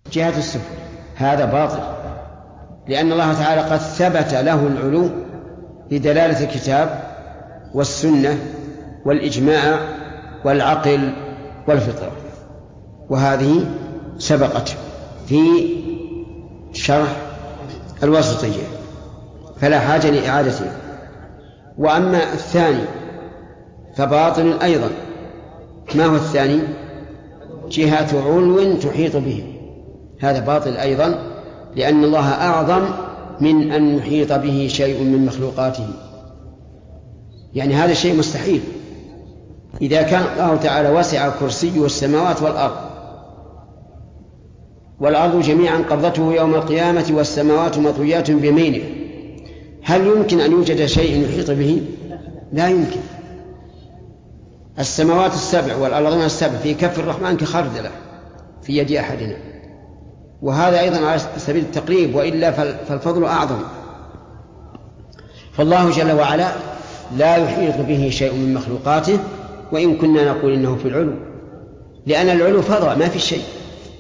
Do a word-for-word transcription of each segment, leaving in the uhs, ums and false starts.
جهة السفل هذا باطل، لأن الله تعالى قد ثبت له العلو بدلالة الكتاب والسنة والإجماع والعقل والفطرة، وهذه سبقت في شرح الواسطية فلا حاجة لإعادتها. وأما الثاني فباطل أيضا. ما هو الثاني؟ جهة علو تحيط به، هذا باطل أيضا، لأن الله أعظم من أن يحيط به شيء من مخلوقاته، يعني هذا الشيء مستحيل. إذا كان الله تعالى وسع كرسيه السماوات والأرض والأرض جميعا قبضته يوم القيامة والسماوات مطويات بيمينه، هل يمكن أن يوجد شيء يحيط به؟ لا يمكن. السماوات السبع والأرضين السبع في كف الرحمن كخردلة في يد أحدنا، وهذا أيضا على سبيل التقريب، وإلا فالفضل أعظم. فالله جل وعلا لا يحيط به شيء من مخلوقاته، وإن كنا نقول إنه في العلو، لأن العلو فضاء ما في شيء،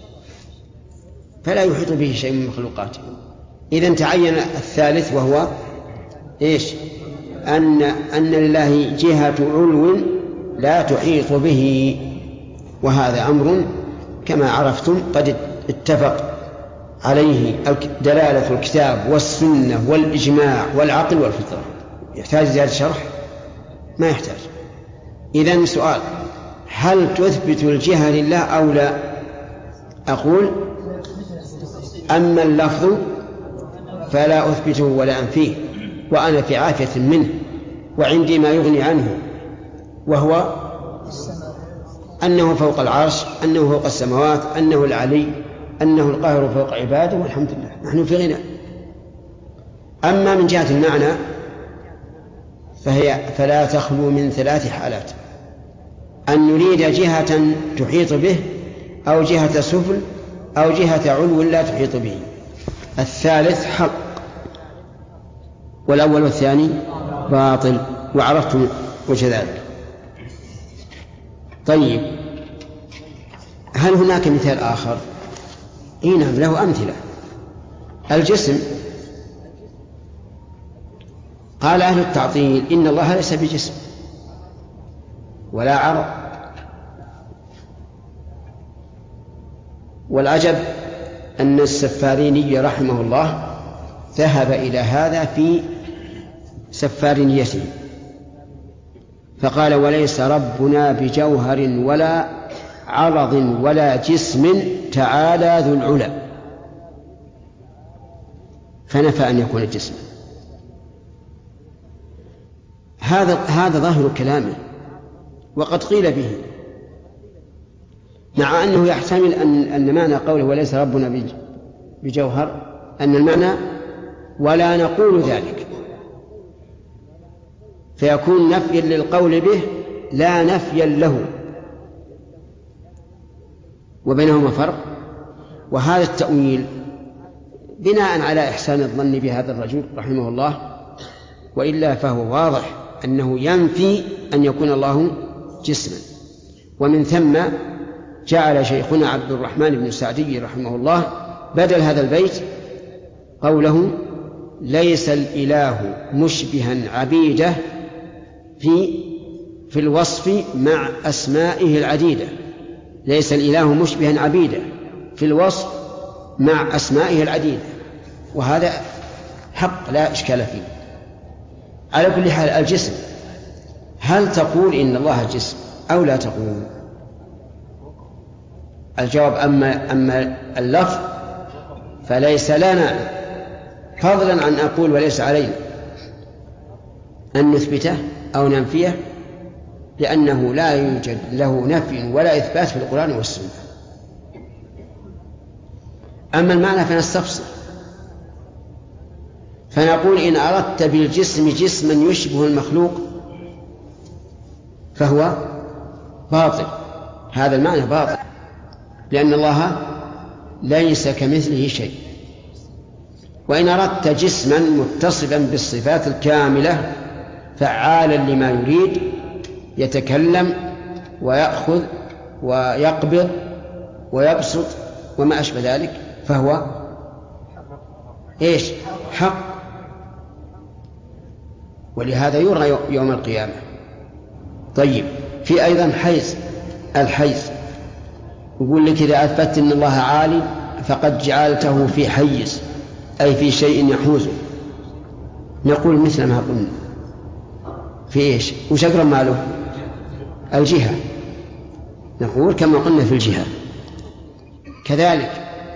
فلا يحيط به شيء من مخلوقاته. إذن تعين الثالث، وهو إيش؟ أن أن لله جهة علو لا تحيط به، وهذا أمر كما عرفتم قد اتفق عليه دلالة الكتاب والسنة والإجماع والعقل والفطرة. يحتاج زيادة شرح؟ ما يحتاج. إذن سؤال: هل تثبت الجهة لله أو لا؟ أقول: أما اللفظ فلا أثبته ولا أنفيه، وأنا في عافية منه، وعندي ما يغني عنه، وهو أنه فوق العرش، أنه فوق السماوات، أنه العلي، أنه القاهر فوق عباده، والحمد لله نحن في غنى. أما من جهة المعنى فهي فلا تخلو من ثلاث حالات: أن يريد جهة تحيط به، أو جهة سفل، أو جهة علو لا تحيط به. الثالث حق، والأول والثاني باطل، وعرفتم وجه ذلك. طيب، هل هناك مثال آخر؟ إيه نعم، له أمثلة. الجسم، قال أهل التعطيل إن الله ليس بجسم ولا عرض، والعجب أن السفاريني رحمه الله ذهب إلى هذا في سفارينيته، فقال: وليس ربنا بجوهر ولا عرض ولا جسم تعالى ذو العلا، فنفى أن يكون الجسم. هذا هذا ظاهر كلامه، وقد قيل به، مع أنه يحتمل أن أن معنى قوله وليس ربنا بجوهر أن المعنى ولا نقول ذلك، فيكون نفيا للقول به لا نفيا له، وبينهما فرق. وهذا التأويل بناء على إحسان الظن بهذا الرجل رحمه الله، وإلا فهو واضح أنه ينفي أن يكون الله جسما. ومن ثم جعل شيخنا عبد الرحمن بن سعدي رحمه الله بدل هذا البيت قوله: ليس الإله مشبها عبيده في في الوصف مع أسمائه العديدة. ليس الإله مشبها عبيده في الوصف مع أسمائه العديدة، وهذا حق لا إشكال فيه. على كل حال، الجسم، هل تقول إن الله جسم أو لا تقول؟ الجواب: أما, أما اللفظ فليس لنا، فضلا عن أقول وليس علينا أن نثبته أو ننفيه، لأنه لا يوجد له نفي ولا إثبات في القرآن والسنة. أما المعنى فنستفسر، فنقول: إن أردت بالجسم جسما يشبه المخلوق فهو باطل، هذا المعنى باطل، لأن الله ليس كمثله شيء. وإن أردت جسما متصفا بالصفات الكاملة فعالا لما يريد، يتكلم ويأخذ ويقبض ويبسط وما أشبه ذلك فهو إيش؟ حق. ولهذا يرى يوم القيامة. طيب، في أيضا حيز، الحيز يقول لك إذا أثبت أن الله عالي فقد جعلته في حيز، أي في شيء يحوزه. نقول مثل ما قلنا في إيش؟ وش أقرب ماله؟ الجهة. نقول كما قلنا في الجهة. كذلك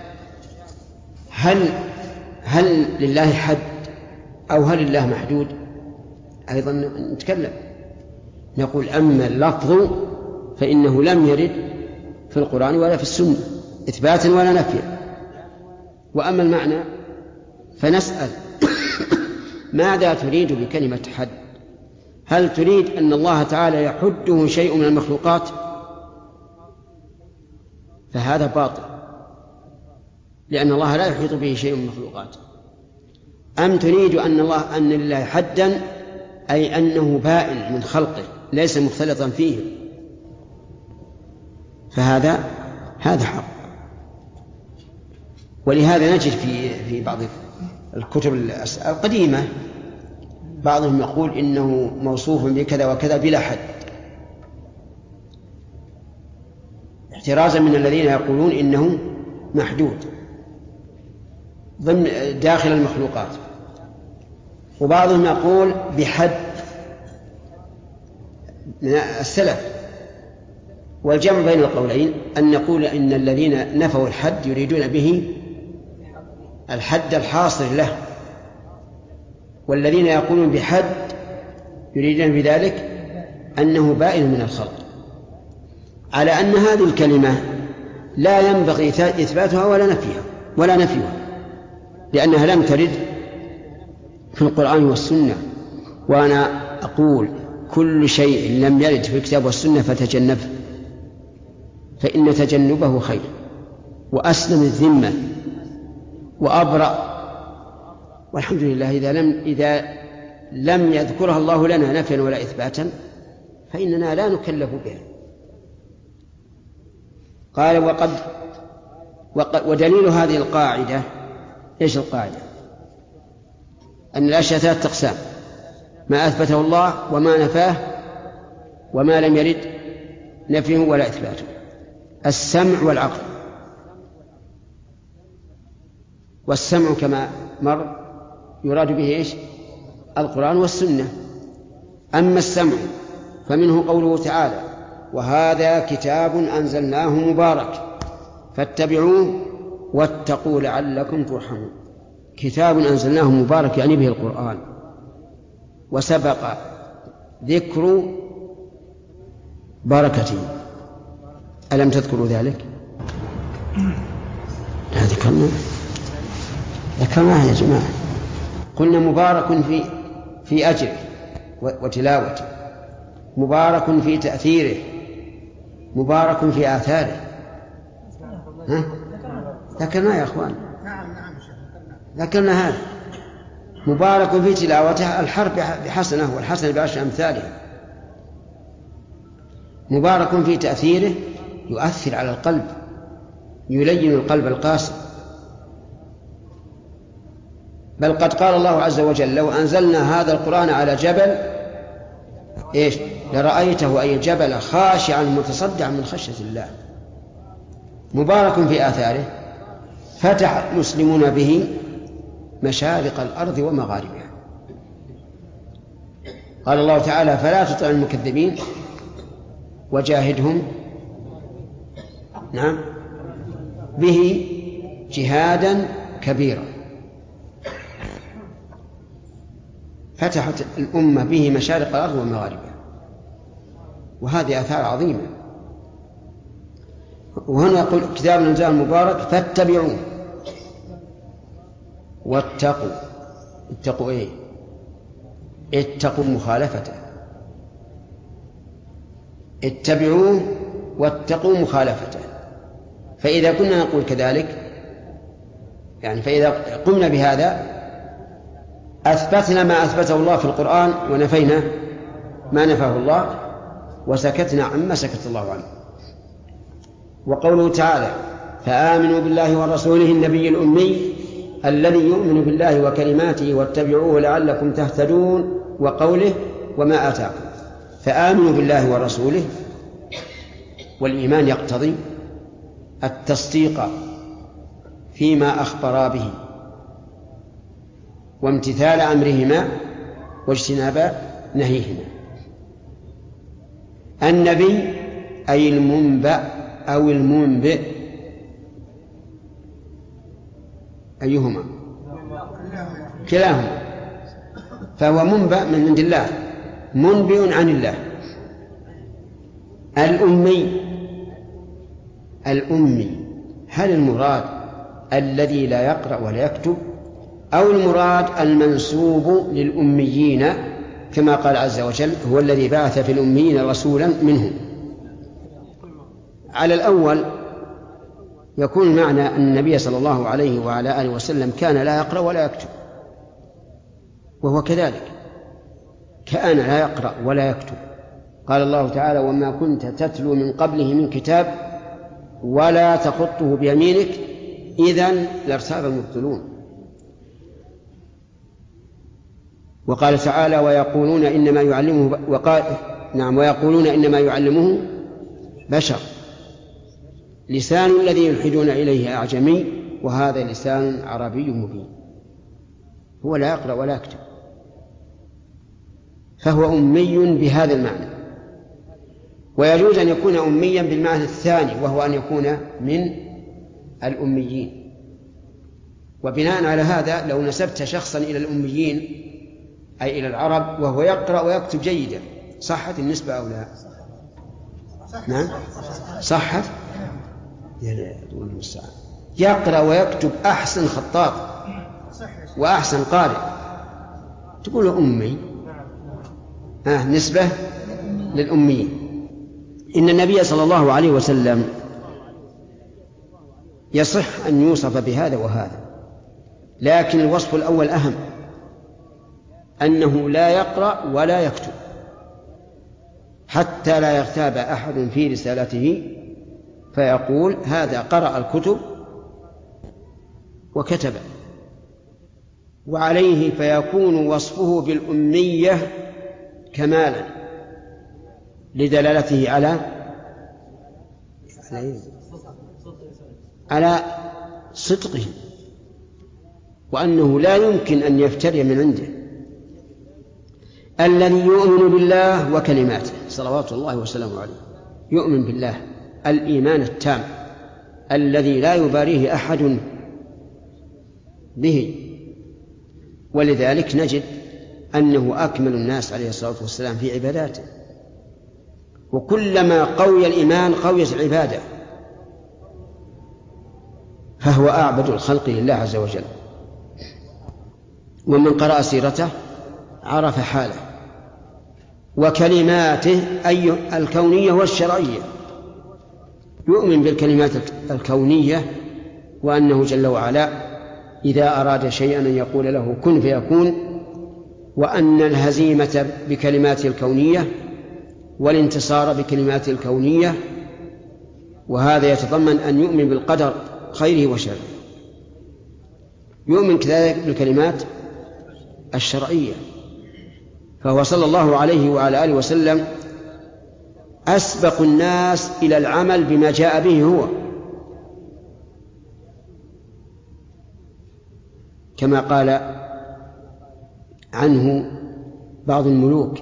هل هل لله حد أو هل الله محدود؟ أيضا نتكلم. نقول أما اللفظ فإنه لم يرد في القرآن ولا في السنة إثباتا ولا نفيا. وأما المعنى فنسأل ماذا تريد بكلمة حد؟ هل تريد أن الله تعالى يحده شيء من المخلوقات؟ فهذا باطل، لأن الله لا يحيط به شيء من المخلوقات. أم تريد أن الله أن لله حدا، أي أنه بائن من خلقه ليس مختلطا فيه؟ فهذا هذا حق. ولهذا نجد في في بعض الكتب القديمة بعضهم يقول إنه موصوف بكذا وكذا بلا حد، احترازا من الذين يقولون إنه محدود ضمن داخل المخلوقات. وبعضهم يقول بحد من السلف. والجمع بين القولين أن نقول إن الذين نفوا الحد يريدون به الحد الحاصل له، والذين يقولون بحد يريدون بذلك أنه بائن من الخلق، على أن هذه الكلمة لا ينبغي إثباتها ولا نفيها ولا نفيها، لأنها لم ترد في القرآن والسنة. وأنا أقول كل شيء لم يرد في الكتاب والسنة فتجنبه، فإن تجنبه خير وأسلم الذمة وأبرأ. والحمد لله إذا لم, إذا لم يذكرها الله لنا نفيا ولا إثباتا فإننا لا نكلف بها. قال وقد, وقد ودليل هذه القاعدة، إيش القاعدة؟ أن الأشياء ثلاثة أقسام: ما أثبته الله وما نفاه وما لم يرد نفيه ولا إثباته. السمع والعقل. والسمع كما مر يراد به إيش؟ القرآن والسنة. أما السمع فمنه قوله تعالى: وهذا كتاب أنزلناه مبارك فاتبعوه واتقوا لعلكم ترحمون. كتاب أنزلناه مبارك يعني به القرآن. وسبق ذكر بركته، ألم تذكروا ذلك؟ لا ذكرنا ذكرناه يا جماعة. قلنا مبارك في في أجره وتلاوته، مبارك في تأثيره، مبارك في آثاره. ها؟ ذكرنا يا أخوان، ذكرنا هذا. مبارك في تلاوته، الحرف بحسنه والحسن بعشر أمثاله. مبارك في تأثيره، يؤثر على القلب، يلين القلب القاسي. بل قد قال الله عز وجل: لو أنزلنا هذا القرآن على جبل إيش لرأيته أي الجبل خاشعا متصدعا من خشية الله. مبارك في آثاره، فتح المسلمون به مشارق الأرض ومغاربها. قال الله تعالى: فلا تطع المكذبين وجاهدهم نعم به جهادا كبيرا. فتحت الأمة به مشارق الأرض ومغاربها، وهذه آثار عظيمة. وهنا يقول: كتاب أنزلناه مبارك فاتبعوه واتقوا. اتقوا إيه؟ اتقوا مخالفته. اتبعوه واتقوا مخالفته. فإذا كنا نقول كذلك، يعني فإذا قمنا بهذا أثبتنا ما أثبته الله في القرآن ونفينا ما نفاه الله، وسكتنا عما سكت الله عنه. وقوله تعالى: فآمنوا بالله ورسوله النبي الأمي الذي يؤمن بالله وكلماته واتبعوه لعلكم تهتدون، وقوله وما آتاكم. فآمنوا بالله ورسوله، والإيمان يقتضي التصديق فيما أخبرا به وامتثال أمرهما واجتناب نهيهما. النبي أي المنبأ أو المنبئ، أيهما؟ كلاهما، فهو منبأ من عند الله منبئ عن الله. الأمي الأمي هل المراد الذي لا يقرأ ولا يكتب، أو المراد المنسوب للأميين كما قال عز وجل هو الذي بعث في الأميين رسولا منهم؟ على الأول يكون معنى أن النبي صلى الله عليه وعلى آله وسلم كان لا يقرأ ولا يكتب، وهو كذلك كان لا يقرأ ولا يكتب. قال الله تعالى وما كنت تتلو من قبله من كتاب ولا تخطه بيمينك إذن لارتاب المبطلون. وقال تعالى ويقولون إنما يعلمه وقال نعم ويقولون إنما يعلمه بشر لسان الذي يلحدون إليه أعجمي وهذا لسان عربي مبين. هو لا يقرأ ولا يكتب، فهو أمي بهذا المعنى. ويجوز أن يكون أميا بالمعنى الثاني وهو أن يكون من الأميين. وبناء على هذا لو نسبت شخصا إلى الأميين أي إلى العرب وهو يقرأ ويكتب جيدا صحت النسبة أو لا؟ نعم صحت. يقرأ ويكتب أحسن خطاط وأحسن قارئ تقول أمي، آه نسبة للأميين. إن النبي صلى الله عليه وسلم يصح أن يوصف بهذا وهذا، لكن الوصف الأول أهم، أنه لا يقرأ ولا يكتب حتى لا يغتاب أحد في رسالته فيقول هذا قرأ الكتب وكتب، وعليه فيكون وصفه بالأمية كمالا لدلالته على على صدقه وأنه لا يمكن أن يفتري من عنده. الذي يؤمن بالله وكلماته صلوات الله وسلامه عليه، يؤمن بالله الإيمان التام الذي لا يباريه أحد به، ولذلك نجد أنه أكمل الناس عليه الصلاة والسلام في عباداته، وكلما قوي الإيمان قويت العبادة، فهو أعبد الخلق لله عز وجل. ومن قرأ سيرته عرف حاله. وكلماته أي الكونية والشرعية، يؤمن بالكلمات الكونية وأنه جل وعلا إذا أراد شيئا أن يقول له كن فيكون، وأن الهزيمة بكلماته الكونية والانتصار بكلماته الكونية، وهذا يتضمن أن يؤمن بالقدر خيره وشره. يؤمن كذلك بالكلمات الشرعية، فهو صلى الله عليه وعلى آله وسلم أسبق الناس إلى العمل بما جاء به هو، كما قال عنه بعض الملوك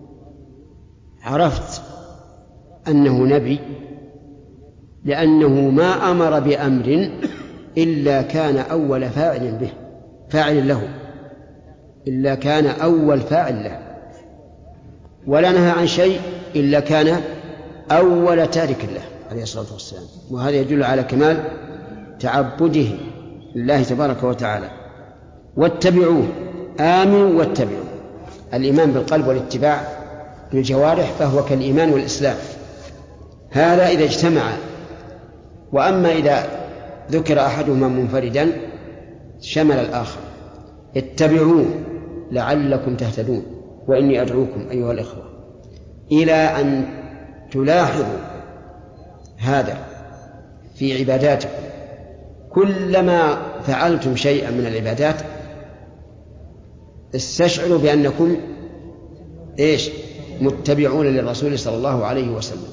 عرفت أنه نبي لأنه ما أمر بأمر إلا كان أول فاعل به فاعل له إلا كان أول فاعل له، ولا نهى عن شيء إلا كان أول تارك له عليه الصلاة والسلام. وهذا يدل على كمال تعبده لله تبارك وتعالى. واتبعوه، آمنوا واتبعوا. الإيمان بالقلب والاتباع بالجوارح فهو كالإيمان والإسلام، هذا إذا اجتمع. وأما إذا ذكر أحدهما منفردا شمل الآخر. اتبعوه لعلكم تهتدون. وإني أدعوكم أيها الإخوة إلى أن تلاحظوا هذا في عباداتكم كلما فعلتم شيئا من العبادات استشعروا بأنكم إيش متبعون للرسول صلى الله عليه وسلم،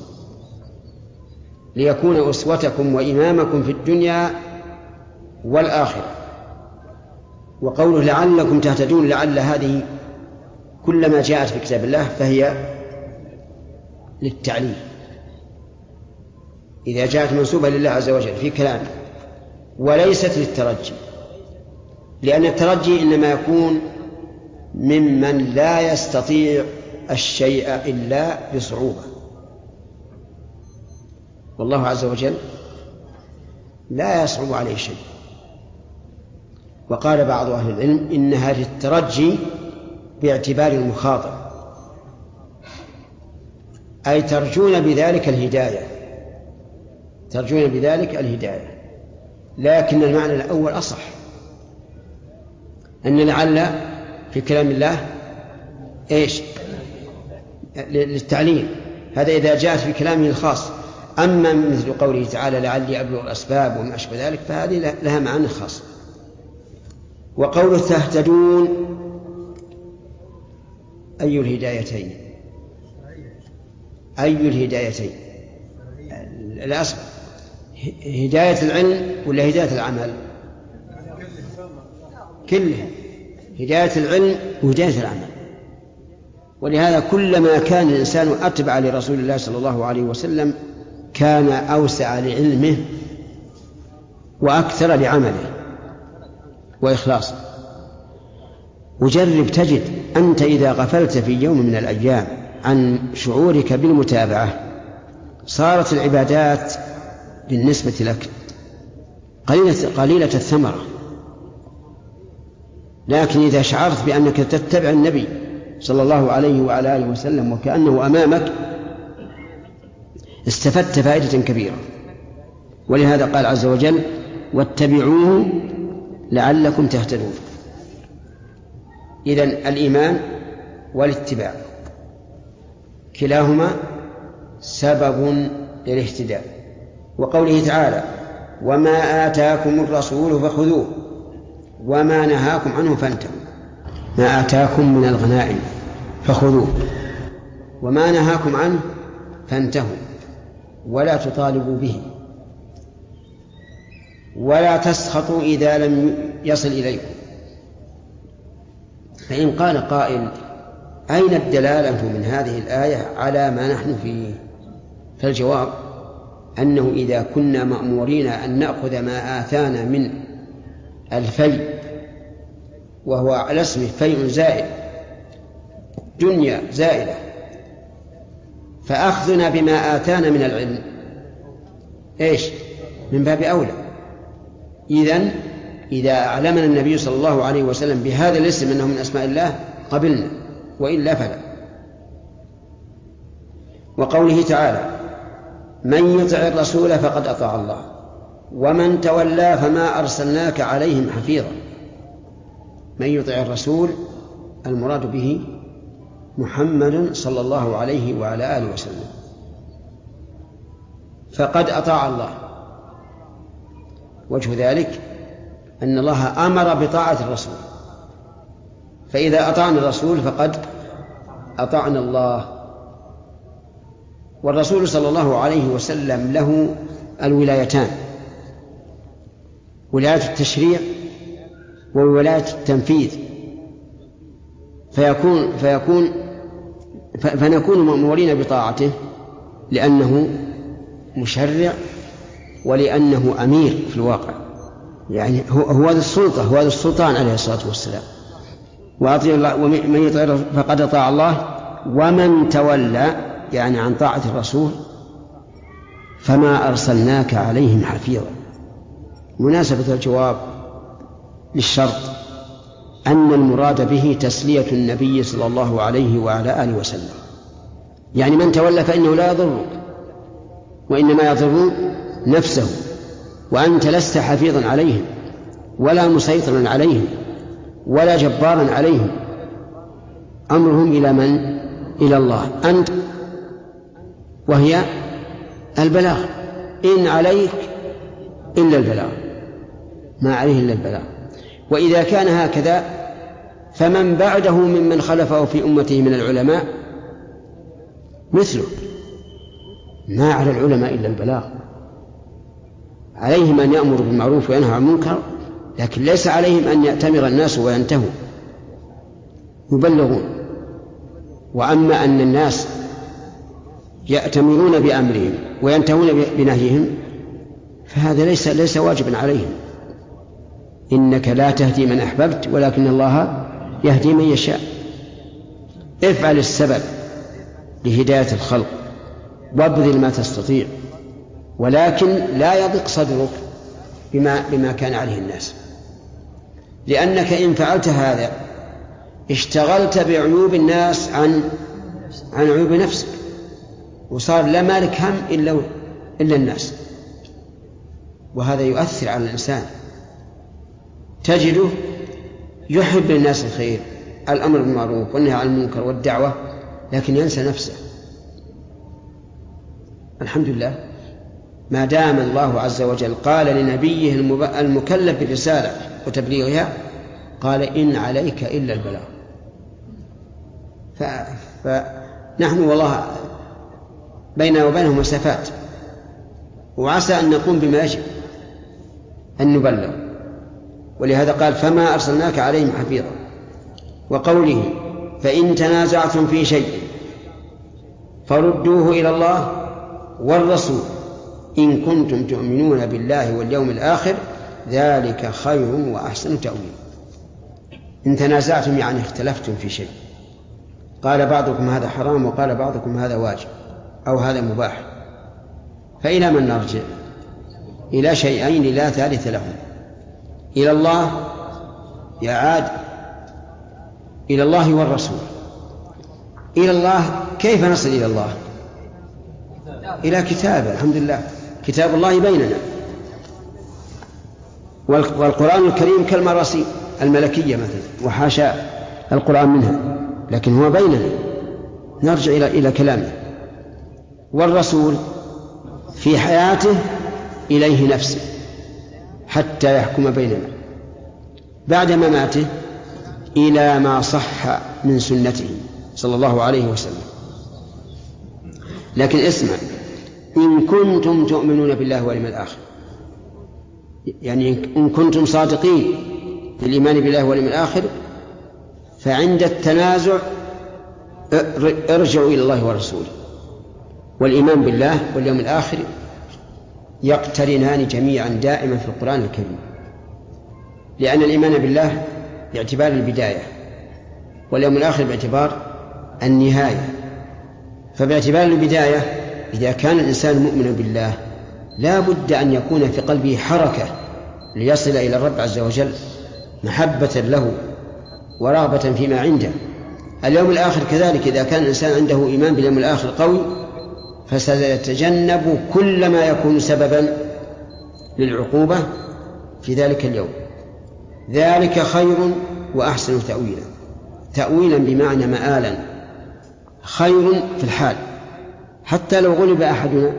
ليكون أسوتكم وإمامكم في الدنيا والآخرة. وقوله لعلكم تهتدون، لعل هذه كلما جاءت في كتاب الله فهي للتعليم، إذا جاءت منسوبة لله عز وجل في كلامه، وليست للترجي، لأن الترجي إنما يكون ممن لا يستطيع الشيء إلا بصعوبة، والله عز وجل لا يصعب عليه شيء. وقال بعض أهل العلم إنها للترجي باعتبار المخاطر، أي ترجون بذلك الهداية، ترجون بذلك الهداية. لكن المعنى الأول أصح، أن لعل في كلام الله إيش للتعليم، هذا إذا جاءت في كلامه الخاص. أما مثل قوله تعالى لعلي أبلغ الأسباب وما أشبه ذلك فهذه لها معنى خاص. وقوله تهتدون أي الهدايتين؟ أي الهدايتين؟ الأصل هداية العلم ولا هداية العمل؟ كلها، هداية العلم وهداية العمل. ولهذا كلما كان الإنسان أتبع لرسول الله صلى الله عليه وسلم كان أوسع لعلمه وأكثر لعمله وإخلاصه. وجرب تجد أنت إذا غفلت في يوم من الأيام عن شعورك بالمتابعة صارت العبادات بالنسبة لك قليلة, قليلة الثمرة. لكن إذا شعرت بأنك تتبع النبي صلى الله عليه وعلى آله وسلم وكأنه أمامك استفدت فائدة كبيرة. ولهذا قال عز وجل واتبعوه لعلكم تهتدون. إذن الإيمان والاتباع كلاهما سبب للاهتداء. وقوله تعالى وما آتاكم الرسول فخذوه وما نهاكم عنه فانتهوا. ما آتاكم من الغنائم فخذوه وما نهاكم عنه فانتهوا ولا تطالبوا به ولا تسخطوا إذا لم يصل إليكم. فإن قال قائل أين الدلالة من هذه الآية على ما نحن فيه؟ فالجواب أنه إذا كنا مأمورين أن نأخذ ما آتانا من الفيء، وهو على اسمه فيء زائد دنيا زائدة، فأخذنا بما آتانا من العلم إيش من باب أولى. إذن إذا أعلمنا النبي صلى الله عليه وسلم بهذا الاسم أنه من أسماء الله قبلنا، وإلا فلا. وقوله تعالى من يطع الرسول فقد أطاع الله ومن تولى فما أرسلناك عليهم حفيظا. من يطع الرسول المراد به محمد صلى الله عليه وعلى آله وسلم، فقد أطاع الله. وجه ذلك أن الله أمر بطاعة الرسول، فإذا أطعنا الرسول فقد أطعنا الله. والرسول صلى الله عليه وسلم له الولايتان، ولاية التشريع وولاية التنفيذ، فيكون فيكون فنكون مأمورين بطاعته لأنه مشرع ولأنه أمير في الواقع، يعني هو هو ذو السلطة، هو ذو السلطان عليه الصلاة والسلام. وأطيع الله ومن يطع فقد أطاع الله ومن تولى يعني عن طاعة الرسول فما أرسلناك عليهم حفيظا. مناسبة الجواب للشرط أن المراد به تسلية النبي صلى الله عليه وعلى آله وسلم، يعني من تولى فإنه لا يضرك وإنما يضر نفسه، وأنت لست حفيظا عليهم ولا مسيطرا عليهم ولا جبارا عليهم، أمرهم إلى من؟ إلى الله أنت، وهي البلاغ، إن عليك إلا البلاغ. ما عليه إلا البلاغ. وإذا كان هكذا فمن بعده ممن خلفه في أمته من العلماء مثله، ما على العلماء إلا البلاغ، عليهم أن يأمروا بالمعروف وينهوا عن المنكر، لكن ليس عليهم أن يأتمر الناس وينتهوا، يبلغون. وأما أن الناس يأتمرون بأمرهم وينتهون بنهيهم فهذا ليس ليس واجبا عليهم. إنك لا تهدي من أحببت ولكن الله يهدي من يشاء. افعل السبب لهداية الخلق وابذل ما تستطيع، ولكن لا يضيق صدرك بما, بما كان عليه الناس، لأنك إن فعلت هذا اشتغلت بعيوب الناس عن عن عيوب نفسك، وصار لا مالك هم إلا, إلا الناس، وهذا يؤثر على الإنسان. تجده يحب للناس الخير، الأمر بالمعروف والنهي عن المنكر والدعوة، لكن ينسى نفسه. الحمد لله ما دام الله عز وجل قال لنبيه المكلف بالرسالة وتبليغها قال إن عليك إلا البلاغ. فنحن والله بيننا وبينهم مسافات، وعسى أن نقوم بما يجب أن نبلغ، ولهذا قال فما أرسلناك عليهم حفيظا. وقوله فإن تنازعتم في شيء فردوه إلى الله والرسول إن كنتم تؤمنون بالله واليوم الآخر ذلك خير وأحسن تأويل. إن تنازعتم يعني اختلفتم في شيء، قال بعضكم هذا حرام وقال بعضكم هذا واجب أو هذا مباح، فإلى من نرجع؟ إلى شيئين لا ثالث لهم، إلى الله يا عاد، إلى الله والرسول. إلى الله كيف نصل إلى الله؟ إلى كتابه، الحمد لله كتاب الله بيننا، والقرآن الكريم كالمراسيل الملكية مثلا، وحاشا القرآن منها، لكن هو بيننا نرجع إلى إلى كلامه. والرسول في حياته إليه نفسه حتى يحكم بيننا، بعد مماته إلى ما صح من سنته صلى الله عليه وسلم. لكن اسمع، إن كنتم تؤمنون بالله واليوم الآخر، يعني إن كنتم صادقين في الإيمان بالله واليوم الآخر، فعند التنازع ارجعوا إلى الله ورسوله. والإيمان بالله واليوم الآخر يقترنان جميعا دائما في القرآن الكريم، لأن الإيمان بالله باعتبار البداية واليوم الآخر باعتبار النهاية. فباعتبار البداية إذا كان الإنسان مؤمنا بالله لا بد أن يكون في قلبه حركة ليصل إلى الرب عز وجل، محبة له ورغبة فيما عنده. اليوم الآخر كذلك، إذا كان الإنسان عنده إيمان باليوم الآخر قوي فسيتجنب كل ما يكون سببا للعقوبة في ذلك اليوم. ذلك خير وأحسن تأويلا، تأويلا بمعنى مآلا، خير في الحال حتى لو غلب أحدنا.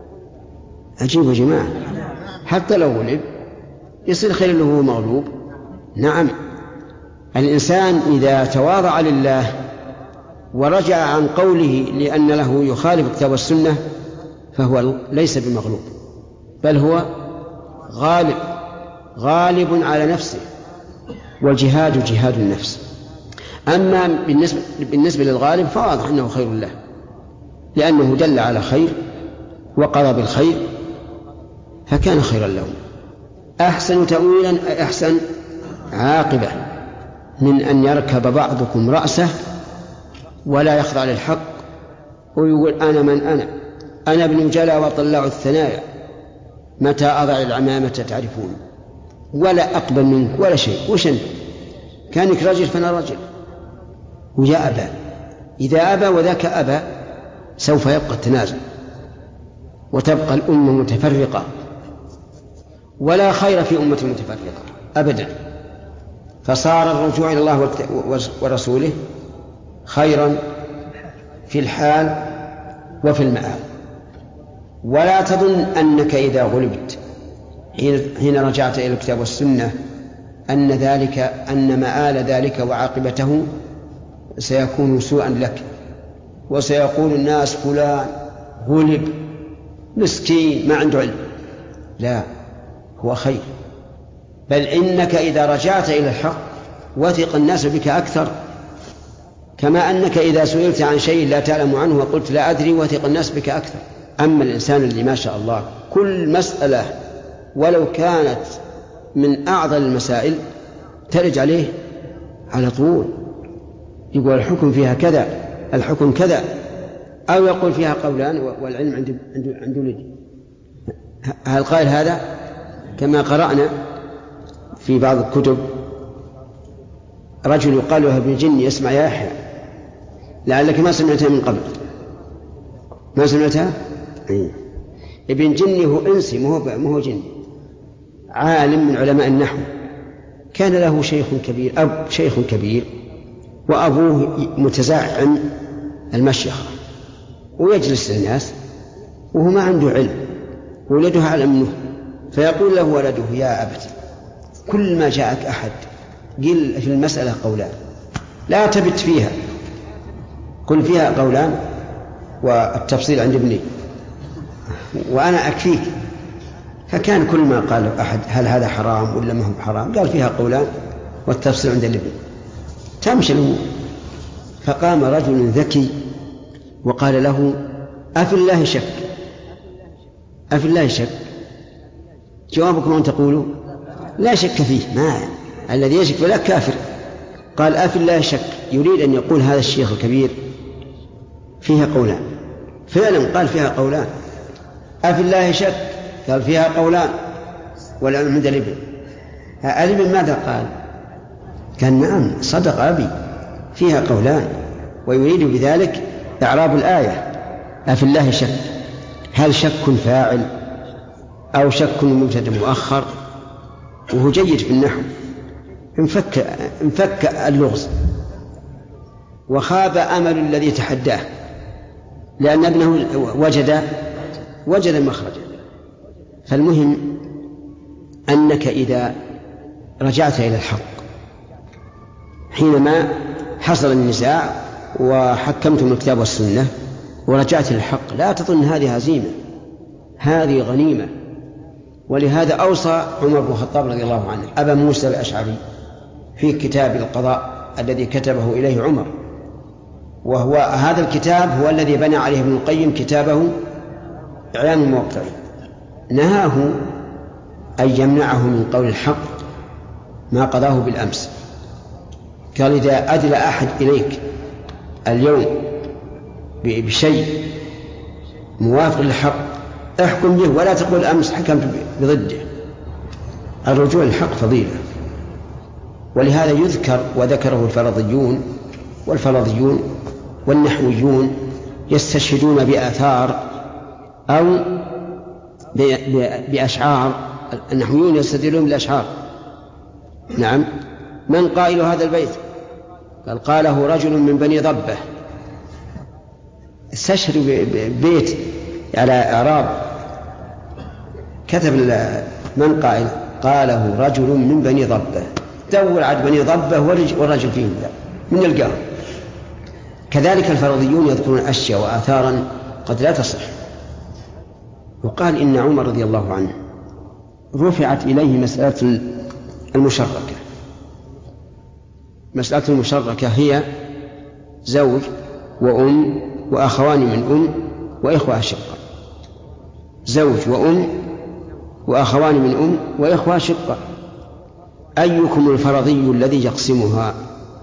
عجيب يا جماعة، حتى لو غلب يصير خير له هو مغلوب. نعم، الإنسان إذا تواضع لله ورجع عن قوله لأن له يخالف الكتاب والسنة فهو ليس بمغلوب، بل هو غالب، غالب على نفسه، والجهاد جهاد النفس. أما بالنسبة, بالنسبة للغالب فواضح أنه خير له، لأنه دل على خير وقضى بالخير فكان خيرا له. أحسن تأويلا أحسن عاقبة من أن يركب بعضكم رأسه ولا يخضع للحق ويقول أنا من أنا أنا ابن جلا وطلع الثنايا متى أضع العمامة تعرفون، ولا أقبل منك ولا شيء، وش أنت؟ كانك رجل فأنا رجل. ويا أبا، إذا أبى وذاك أبى سوف يبقى التنازع وتبقى الأمة متفرقة، ولا خير في أمة متفرقة أبدا. فصار الرجوع إلى الله ورسوله خيرا في الحال وفي المآل. ولا تظن أنك إذا غلبت حين رجعت إلى الكتاب والسنة أن ذلك أن مآل ذلك وعاقبته سيكون سوءا لك، وسيقول الناس فلان غلب مسكين ما عنده علم. لا، هو خير، بل إنك إذا رجعت إلى الحق وثق الناس بك أكثر، كما أنك إذا سئلت عن شيء لا تعلم عنه وقلت لا أدري وثق الناس بك أكثر. أما الإنسان اللي ما شاء الله كل مسألة ولو كانت من أعظم المسائل ترج عليه على طول، يقول الحكم فيها كذا، الحكم كذا، أو يقول فيها قولان والعلم عند عند عند ولدي. هل قال هذا كما قرأنا في بعض الكتب رجل يقال له ابن جني اسمع يا يحيى، لعلك ما سمعتها من قبل. ما سمعتها؟ إيه. ابن جني هو إنسي مو هو جني، عالم من علماء النحو، كان له شيخ كبير، أب شيخ كبير، وأبوه متزعم المشيخة، ويجلس الناس وهو ما عنده علم، ولده أعلم منه، فيقول له ولده يا أبت كل ما جاءك أحد قل في المسألة قولان لا تبت فيها، قل فيها قولان والتفصيل عند ابني وأنا أكفيك. فكان كل ما قال أحد هل هذا حرام ولا ما هو حرام قال فيها قولان والتفصيل عند الابن، تمشي الأمور. فقام رجل ذكي وقال له أفي الله شك، أفي الله شك، جوابكم أن تقولوا لا شك فيه، ما الذي يشك فلا كافر. قال أفي الله شك، يريد أن يقول هذا الشيخ الكبير فيها قولان، فعلا قال فيها قولان. أفي الله شك، قال فيها قولان والعلم عند الابن. الابن ماذا قال؟ كان نعم صدق أبي فيها قولان، ويريد بذلك إعراب الآية أفي الله شك، هل شك فاعل أو شك مبتدأ مؤخر، وهو جيد في النحو، انفك, انفك اللغز، وخاب أمل الذي تحداه، لأن ابنه وجد وجد مخرجا. فالمهم أنك إذا رجعت إلى الحق حينما حصل النزاع وحكمتم الكتاب والسنة ورجعت إلى الحق لا تظن هذه هزيمة، هذه غنيمة. ولهذا أوصى عمر بن الخطاب رضي الله عنه أبا موسى الأشعري في كتاب القضاء الذي كتبه إليه عمر، وهو هذا الكتاب هو الذي بنى عليه ابن القيم كتابه إعلام الموقعين. نهاه أن يمنعه من قول الحق ما قضاه بالأمس. قال إذا أدل أحد إليك اليوم بشيء موافق للحق احكم به ولا تقول أمس حكمت بضده. الرجوع للحق فضيلة، ولهذا يذكر وذكره الفرضيون والفرضيون والنحويون يستشهدون بآثار أو بأشعار. النحويون يستدلون بالأشعار. نعم، من قائل هذا البيت؟ قال قاله رجل من بني ضبة. استشهدوا ببيت على إعراب، كتب من قائل قاله رجل من بني ضبة، دور عد بني ضبة والرجل فيهم من القاهم. كذلك الفرضيون يذكرون أشياء وآثارا قد لا تصح. وقال إن عمر رضي الله عنه رفعت إليه مسألة المشركة. مسألة المشركة هي زوج وأم وأخوان من أم وإخوة أشقاء. زوج وأم وأخوان من أم وإخوة أشقاء، أيكم الفرضي الذي يقسمها؟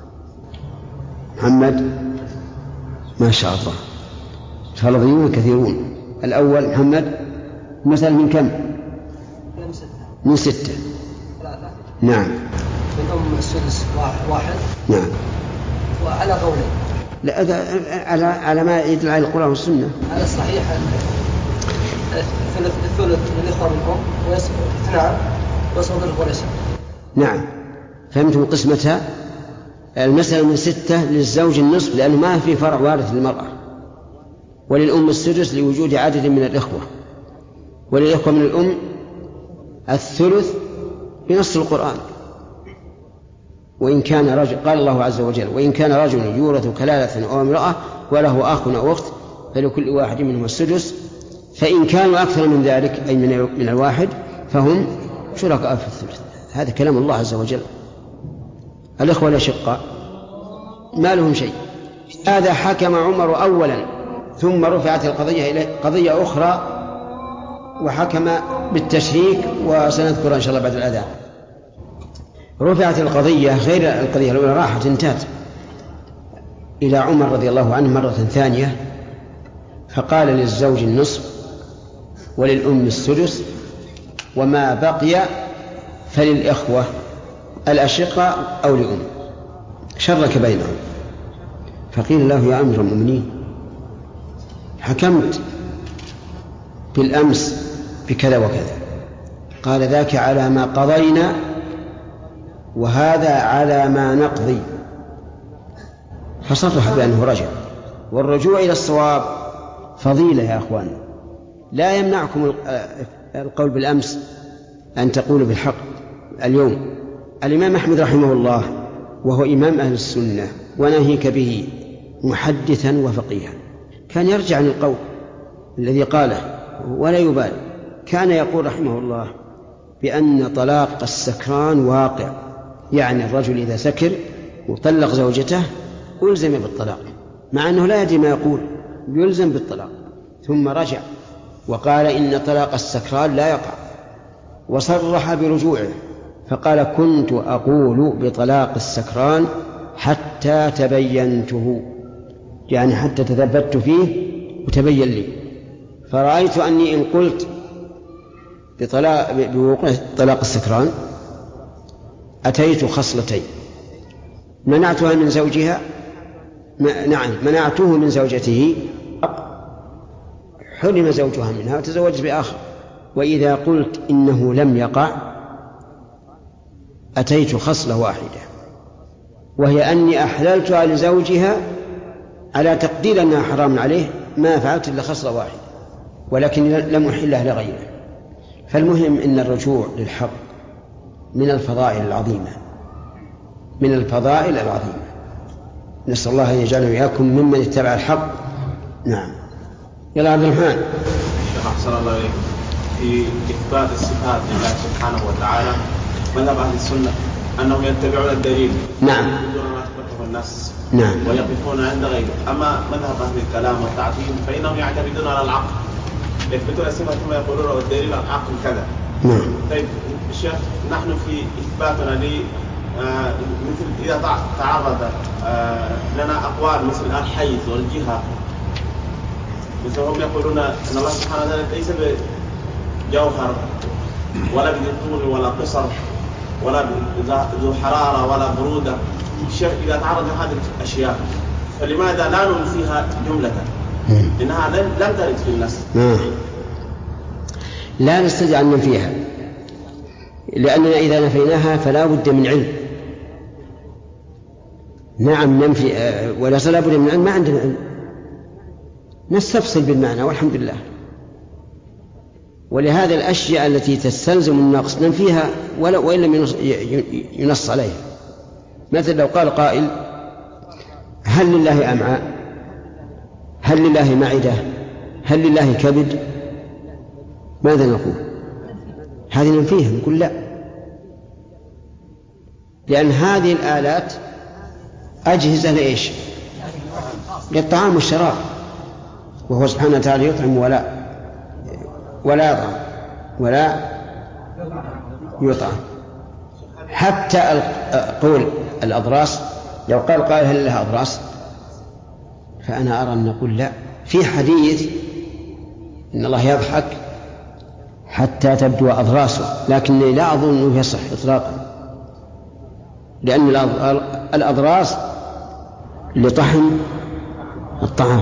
محمد؟ ما شاء الله، الفرضيون كثيرون. الأول محمد، مثل من كم؟ من ستة. نعم. من أم السدس واحد. نعم. وعلى قولين. لا، على على ما يدل على القرآن والسنة. على الصحيح الثلث الثلث للإخوة من أم واثنان وصدر وليس. نعم، فهمتم قسمتها. المسألة من ستة للزوج النصف لأنه ما في فرع وارث للمرأة، وللأم السدس لوجود عدد من الإخوة، وللإخوة من الأم الثلث بنص القرآن. وإن كان رجل، قال الله عز وجل: وإن كان رجل يورث كلالة أو امرأة وله أخ أو أخت فلكل واحد منهم السدس، فإن كانوا أكثر من ذلك أي من الواحد فهم شركاء في الثلث. هذا كلام الله عز وجل. الإخوة الأشقاء ما لهم شيء. هذا حكم عمر أولا، ثم رفعت القضية إلى قضية أخرى وحكم بالتشريك، وسنذكر إن شاء الله بعد الأذان. رفعت القضية غير القضية الأولى، راحت انتهت إلى عمر رضي الله عنه مرة ثانية، فقال للزوج النصف وللأم السدس، وما بقي فللإخوة الأشقاء أو لأم، شرك بينهم. فقيل له: يا أمير المؤمنين، حكمت بالأمس بكذا وكذا. قال: ذاك على ما قضينا وهذا على ما نقضي. فصرح بأنه رجع، والرجوع إلى الصواب فضيلة يا أخوان. لا يمنعكم القول بالأمس أن تقولوا بالحق اليوم. الإمام أحمد رحمه الله وهو إمام أهل السنة وناهيك به محدثا وفقيها، كان يرجع عن القول الذي قاله ولا يبالي. كان يقول رحمه الله بأن طلاق السكران واقع، يعني الرجل إذا سكر وطلق زوجته ألزم بالطلاق، مع أنه لا يدري ما يقول، يلزم بالطلاق. ثم رجع وقال إن طلاق السكران لا يقع، وصرح برجوعه، فقال: كنت أقول بطلاق السكران حتى تبينته، يعني حتى تثبت فيه وتبين لي، فرأيت أني إن قلت بطلاق بوقوع طلاق السكران أتيت خصلتين: منعتها من زوجها، نعم منعته من زوجته، حرم زوجها منها وتزوجت بآخر. وإذا قلت إنه لم يقع أتيت خصلة واحدة، وهي أني أحللتها لزوجها على تقدير أنها حرام عليه، ما فعلت إلا خصلة واحدة، ولكن لم أحلها لغيره. فالمهم إن الرجوع للحق من الفضائل العظيمة، من الفضائل العظيمة. نسأل الله أن يجعلنا وإياكم ممن اتبع الحق. نعم. يلا عبد الرحمن. أحسن الله إليك. في إثبات الصفات لله سبحانه وتعالى مذهب أهل السنة أنهم يتبعون الدليل، نعم، دون ما أثبته النص، نعم، ويقفون عند غيره. أما مذهب أهل الكلام والتعطيل فإنهم يعتمدون على العقل، يثبتون الصفة ثم يقولون والدليل العقل كذا. نعم. طيب الشيخ، نحن في إثباتنا لي آه مثل إذا تعرض آه لنا أقوال مثل الحيز والجهة، مثل هم يقولون أن الله سبحانه وتعالى ليس بجوهر ولا بذي طول ولا قصر ولا ذو حرارة ولا برودة. الشيخ إذا تعرض لهذه الأشياء فلماذا لا ننفيها جملة؟ إنها لم ترد في النص. لا نستطيع أن ننفيها، لأننا إذا نفيناها فلا بد من علم. نعم ننفي، ولا لا بد من علم، ما عندنا علم، نستفصل بالمعنى والحمد لله. ولهذا الأشياء التي تستلزم النقص ننفيها وإن لم ينص عليها. مثل لو قال قائل: هل لله أمعاء؟ هل لله معدة؟ هل لله كبد؟ ماذا نقول؟ هذه ننفيها، نقول لا، لأن هذه الآلات أجهزة لإيش؟ للطعام والشراب، وهو سبحانه وتعالى يطعم ولا ولا يطعم ولا يطعم. حتى قول الأضراس، لو قال قائل هل لها أضراس؟ فأنا أرى أن نقول لا. في حديث إن الله يضحك حتى تبدو أضراسه، لكني لا أظن أنه يصح إطلاقا، لأن الأضراس لطحن الطعام.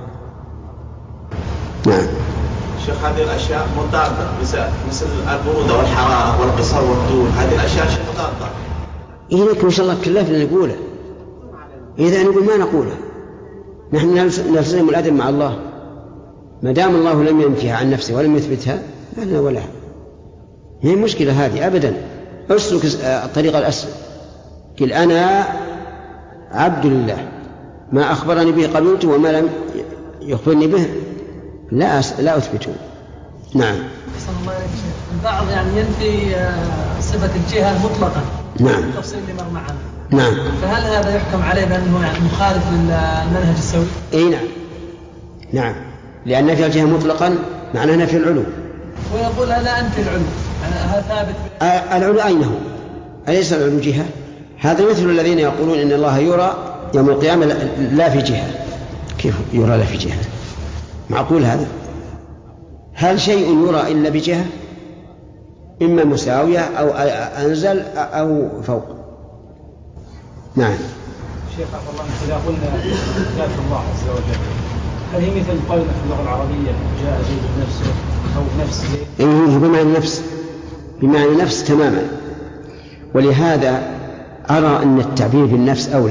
نعم. شيخ، هذه الأشياء مضادة، مثل البرودة والحرارة والقصر والطول، هذه الأشياء شيء مضادة. إيه لك ما شاء الله كلفنا نقولها، إذا نقول ما نقولها. نحن نلزم الأدب مع الله، ما دام الله لم ينفيها عن نفسه ولم يثبتها فلا ولا. هي المشكلة هذه أبدا. أسلك الطريقة الأسهل، قل أنا عبد لله، ما أخبرني به قبلته وما لم يخبرني به لا لا أثبته. نعم. البعض يعني ينفي صفة الجهة مطلقا. نعم. التفصيل اللي مر معنا. نعم. فهل هذا يحكم عليه بأنه يعني مخالف للمنهج السوي؟ إيه نعم. نعم، لأن نفي الجهة مطلقا معناه نفي العلو. ويقول لا أنفي العلو، هذا ثابت. العلو أين هو؟ أليس العلو جهة؟ هذا مثل الذين يقولون إن الله يرى يوم القيامة لا في جهة. كيف يرى لا في جهة؟ معقول هذا؟ هل شيء يرى إلا بجهة؟ إما مساوية أو أنزل أو فوق. نعم. شيخ عفوا الله، إذا قلنا ذات الله عز وجل هل هي مثل قولنا في اللغة العربية جاء زيد بنفسه أو نفس زيد؟ إيه بمعنى نفس، بمعنى نفس تماما. ولهذا أرى أن التعبير بالنفس أولى،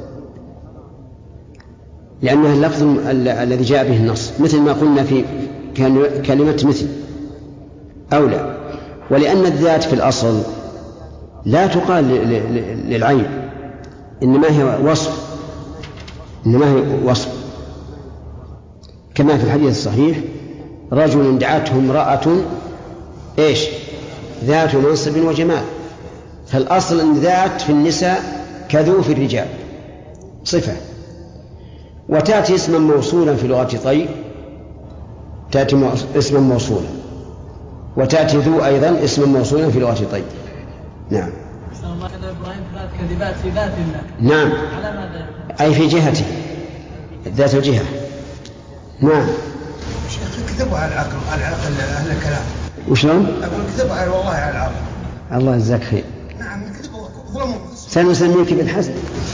لأنه اللفظ الذي جاء به النص مثل ما قلنا في كلمة مثل أولى، ولأن الذات في الأصل لا تقال للعين، إنما هي وصف، إنما هي وصف، كما في الحديث الصحيح رجل دعته امرأة إيش ذات منصب وجمال. فالأصل أن ذات في النساء كذو في الرجال صفة، وتأتي اسما موصولا في لغة طي، تأتي اسما موصولا، وتأتي ذو أيضا اسما موصولا في لغة طي. نعم. الله إن إبراهيم ثلاث كذبات في ذات الله. نعم. على ماذا؟ أي في جهته، ذات الجهة. نعم. شيخ كذبوا على العقل، على العقل أهل الكلام. وشلون؟ أقول كذبوا على والله على العقل. الله يجزاك خير. نعم كذبوا ظلموا. سنسميك بالحسن.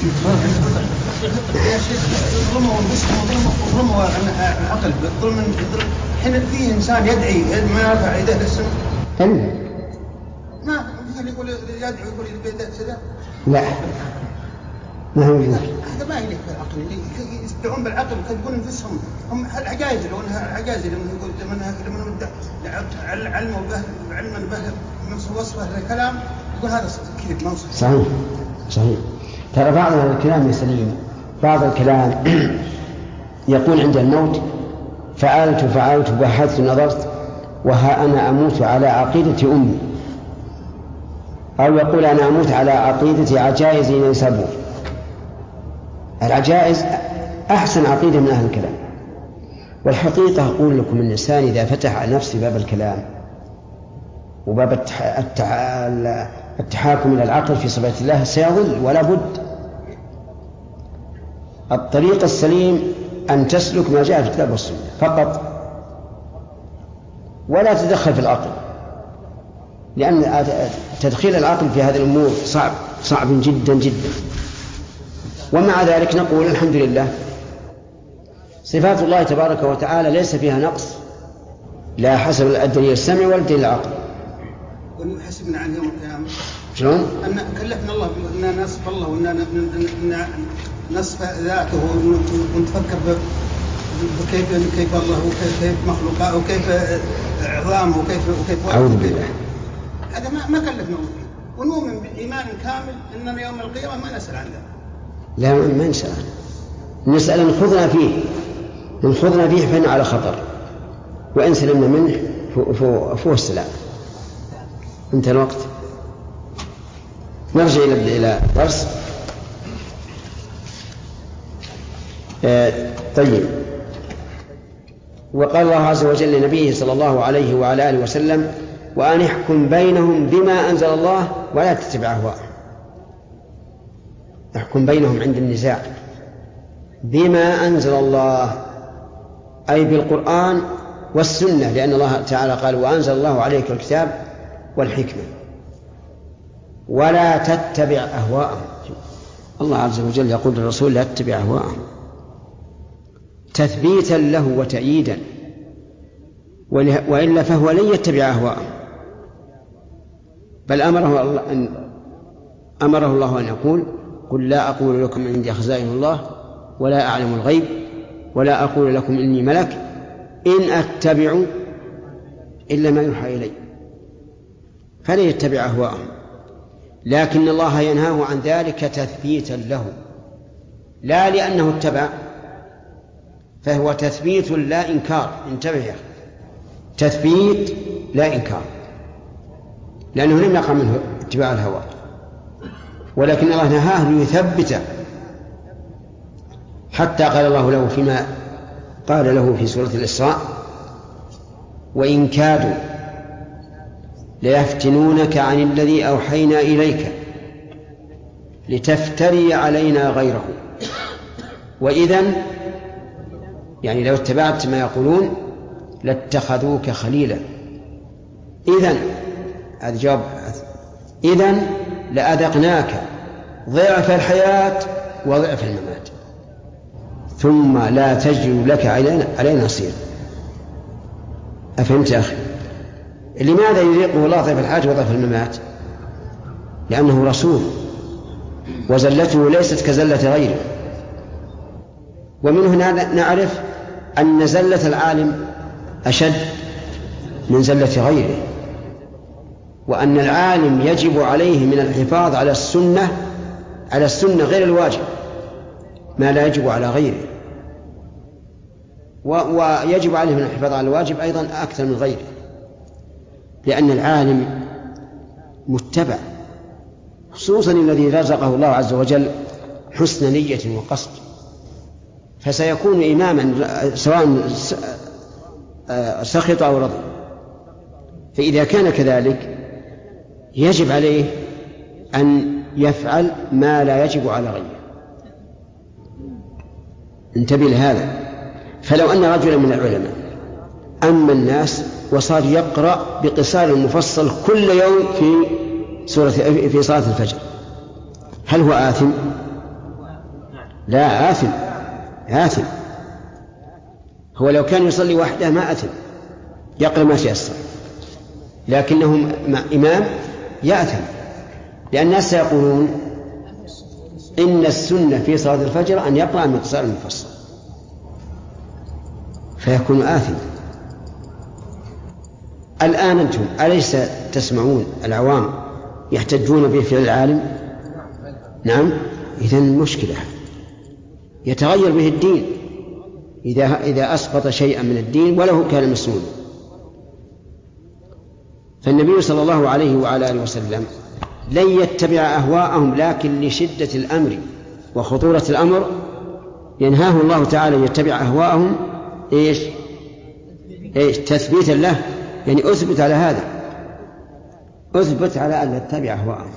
يا شيخ ظلموا ظلموا ظلموا العقل ظلم. حين فيه إنسان يدعي ما يرفع يده للسماء. أنا. ما مثل يقول يدعو يقول يدعو كذا. لا. ما هو موجود. هذا ما يليق بالعقل، اللي يستدعون بالعقل يكذبون انفسهم. هم العجائز لو انها العجائز لما يقول لما لما مدة علم وبه علما به من وصفه للكلام يقول هذا كذب ما وصف. صحيح صحيح. ترى بعض الكلام يا سليم، بعض الكلام يقول عند الموت فعلت فعلت بحثت نظرت وها أنا أموت على عقيدة أمي، أو يقول أنا أموت على عقيدة عجائز ينسبون. العجائز أحسن عقيدة من أهل الكلام. والحقيقة أقول لكم الإنسان إذا فتح على نفسه باب الكلام وباب التحاكم إلى العقل في صفات الله سيضل ولا بد. الطريق السليم أن تسلك ما جاء في الكتاب والسنة فقط، ولا تدخل في العقل، لأن تدخيل العقل في هذه الأمور صعب صعب جدا جدا. ومع ذلك نقول الحمد لله صفات الله تبارك وتعالى ليس فيها نقص، لا حسب الدليل السمع ولا الدليل العقل. ونحسبنا عن يوم القيامة شلون؟ أن كلفنا الله بأن نصف الله وأن نصف ذاته ونتفكر بكيف كيف الله وكيف مخلوقه وكيف عظامه وكيف وكيف أعوذ بالله. هذا ما ما كلفنا الله فيه، ونؤمن بإيمان كامل أننا يوم القيامة ما نسأل عن ذلك. لا ما نسأل، نسأل إن خضنا فيه، إن خضنا فيه فإن على خطر، وإن سلمنا منه فهو السلام. انتهى الوقت، نرجع إلى إلى درس. آه طيب. وقال الله عز وجل لنبيه صلى الله عليه وعلى آله وسلم وأن احكم بينهم بما أنزل الله ولا تتبع أهواءهم. احكم بينهم عند النزاع بما أنزل الله، أي بالقرآن والسنة، لأن الله تعالى قال وأنزل الله عليك الكتاب والحكمة، ولا تتبع أهواءهم. الله عز وجل يقول للرسول لا تتبع أهواءهم تثبيتا له وتأييدا، وإلا فهو لن يتبع أهواءهم، بل أمره الله أن أمره الله أن يقول قل لا أقول لكم عندي خزائن الله ولا أعلم الغيب ولا أقول لكم إني ملك إن أتبع إلا ما يوحى إلي. فلا يتبع أهواءهم، لكن الله ينهاه عن ذلك تثبيتا له، لا لأنه اتبع، فهو تثبيت لا إنكار. انتبه يا أخي، تثبيت لا إنكار، لأنه لم يقع منه اتباع الهوى، ولكن الله نهاه ليثبته، حتى قال الله له فيما قال له في سورة الإسراء: وإن كادوا ليفتنونك عن الذي أوحينا إليك لتفتري علينا غيره وإذن، يعني لو اتبعت ما يقولون لاتخذوك خليلا. إذن هذا جواب، إذن لأذقناك ضعف الحياة وضعف الممات ثم لا تجد لك علينا نصير. أفهمت يا أخي؟ لماذا يذيقه الله ضعف الحياة وضعف الممات؟ لأنه رسول، وزلته ليست كزلة غيره. ومن هنا نعرف أن زلة العالم أشد من زلة غيره، وأن العالم يجب عليه من الحفاظ على السنة على السنة غير الواجب ما لا يجب على غيره، ويجب عليه من الحفاظ على الواجب أيضا أكثر من غيره، لأن العالم متبع، خصوصا الذي رزقه الله عز وجل حسن نية وقصد، فسيكون إماما سواء سخط أو رضي. فإذا كان كذلك يجب عليه أن يفعل ما لا يجب على غيره. انتبه لهذا. فلو أن رجلا من العلماء أما الناس وصار يقرأ بقصار مفصل كل يوم في سورة في صلاة الفجر، هل هو آثم؟ لا، آثم آثم. هو لو كان يصلي وحده ما أثم، يقرأ ما تيسر، لكنه إمام يأثم، لأن الناس سيقولون إن السنة في صلاة الفجر أن يقرأ من قصار المفصل، فيكون آثم. الآن أنتم أليس تسمعون العوام يحتجون بفعل العالم؟ نعم. إذن مشكلة، يتغير به الدين إذا إذا أسقط شيئا من الدين وله كان مسنونا. فالنبي صلى الله عليه وعلى آله وسلم لن يتبع أهواءهم، لكن لشدة الأمر وخطورة الأمر ينهاه الله تعالى يتبع أهواءهم. إيش؟ إيش؟ تثبيتا له، يعني أثبت على هذا، أثبت على أن يتبع أهواءهم.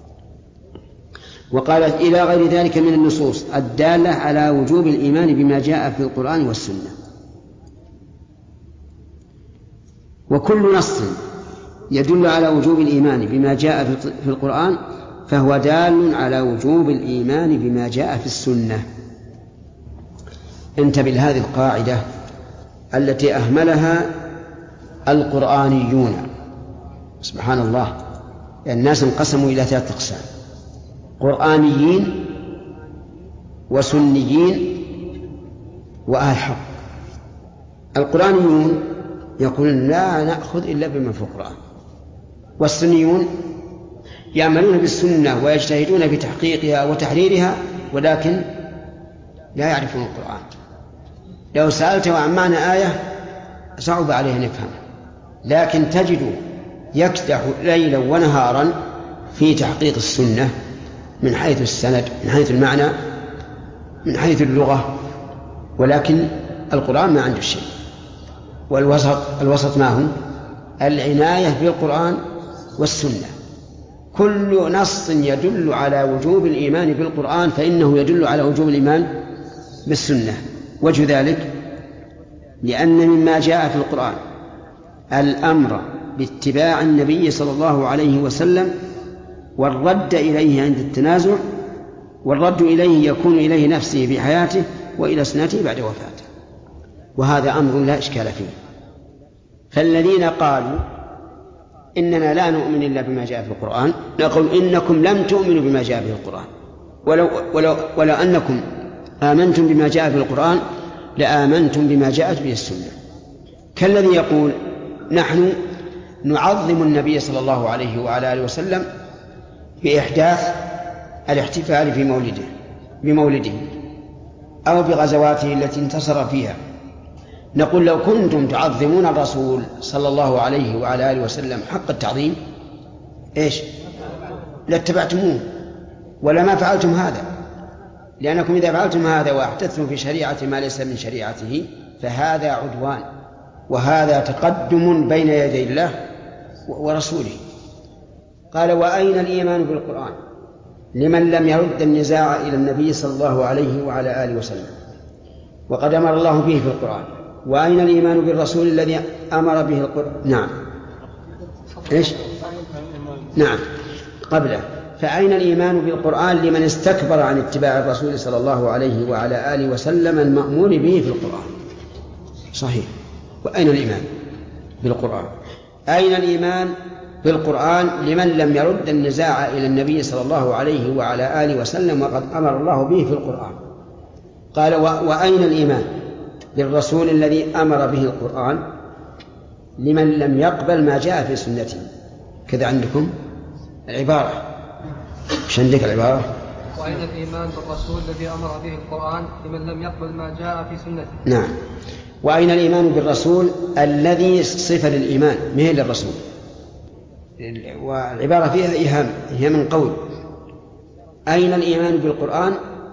وقال إلى غير ذلك من النصوص الدالة على وجوب الإيمان بما جاء في القرآن والسنة. وكل نص يدل على وجوب الإيمان بما جاء في القرآن فهو دال على وجوب الإيمان بما جاء في السنة. انتبه لهذه القاعدة التي أهملها القرآنيون. سبحان الله، الناس انقسموا إلى ثلاثة أقسام: قرآنيين وسنيين وأهل حق. القرآنيون يقولون لا نأخذ إلا بما في القرآن، والسنيون يعملون بالسنة ويجتهدون في تحقيقها وتحريرها، ولكن لا يعرفون القرآن. لو سألته عن معنى آية صعب عليه أن يفهمها، لكن تجد يكدح ليلا ونهارا في تحقيق السنة من حيث السند، من حيث المعنى، من حيث اللغة، ولكن القرآن ما عنده شيء. والوسط الوسط ما هو؟ العناية بالقرآن والسنة. كل نص يدل على وجوب الإيمان بالقرآن فإنه يدل على وجوب الإيمان بالسنة. وجه ذلك لأن مما جاء في القرآن الأمر باتباع النبي صلى الله عليه وسلم والرد إليه عند التنازع، والرد إليه يكون إليه نفسه في حياته وإلى سنته بعد وفاته، وهذا أمر لا إشكال فيه. فالذين قالوا إننا لا نؤمن إلا بما جاء في القرآن نقول إنكم لم تؤمنوا بما جاء في القرآن، ولو, ولو, ولو أنكم آمنتم بما جاء في القرآن لآمنتم بما جاءت به السنة. كالذي يقول نحن نعظم النبي صلى الله عليه وعلى آله وسلم بإحداث الاحتفال في مولده بمولده أو بغزواته التي انتصر فيها. نقول لو كنتم تعظمون الرسول صلى الله عليه وعلى آله وسلم حق التعظيم إيش لاتبعتموه، ولا ما فعلتم هذا، لأنكم إذا فعلتم هذا وأحدثتم في شريعة ما ليس من شريعته فهذا عدوان، وهذا تقدم بين يدي الله ورسوله. قال وأين الإيمان بالقرآن لمن لم يرد النزاع إلى النبي صلى الله عليه وعلى آله وسلم وقد أمر الله به في القرآن؟ وأين الإيمان بالرسول الذي أمر به القرآن؟ نعم إيش؟ نعم قبله. فأين الإيمان بالقرآن لمن استكبر عن اتباع الرسول صلى الله عليه وعلى آله وسلم المأمور به في القرآن؟ صحيح. وأين الإيمان بالقرآن؟ أين الإيمان بالقرآن لمن لم يرد النزاع إلى النبي صلى الله عليه وعلى آله وسلم وقد أمر الله به في القرآن؟ قال وأين الإيمان بالرسول الذي أمر به القرآن لمن لم يقبل ما جاء في سنته؟ كذا عندكم العبارة، مش عندك العبارة؟ وأين الإيمان بالرسول الذي أمر به القرآن لمن لم يقبل ما جاء في سنته؟ نعم. وأين الإيمان بالرسول الذي صفة للإيمان ما هي للرسول، والعبارة فيها إيهام، هي من قول. أين الإيمان بالقرآن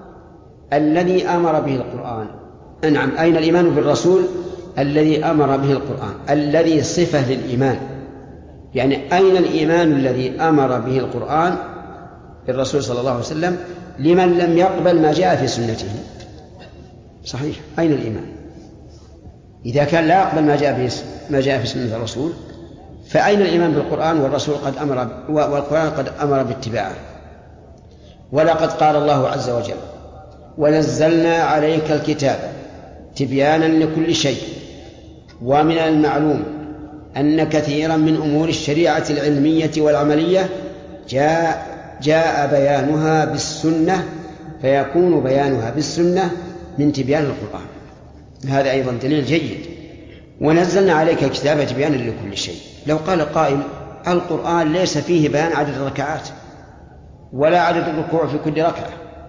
الذي أمر به القرآن؟ نعم. أين الإيمان بالرسول الذي أمر به القرآن الذي صفة للإيمان، يعني أين الإيمان الذي أمر به القرآن بالرسول صلى الله عليه وسلم لمن لم يقبل ما جاء في سنته؟ صحيح. أين الإيمان إذا كان لا يقبل ما جاء في ما جاء في سنة الرسول؟ فأين الإيمان بالقرآن والرسول قد أمر والقرآن قد أمر باتباعه؟ ولقد قال الله عز وجل ونزلنا عليك الكتاب تبيانا لكل شيء ومن المعلوم أن كثيرا من أمور الشريعة العلمية والعملية جاء, جاء بيانها بالسنة فيكون بيانها بالسنة من تبيان القرآن. هذا أيضا دليل جيد. ونزلنا عليك الكتاب تبيانا لكل شيء. لو قال قائل القرآن ليس فيه بيان عدد الركعات ولا عدد الركوع في كل ركعة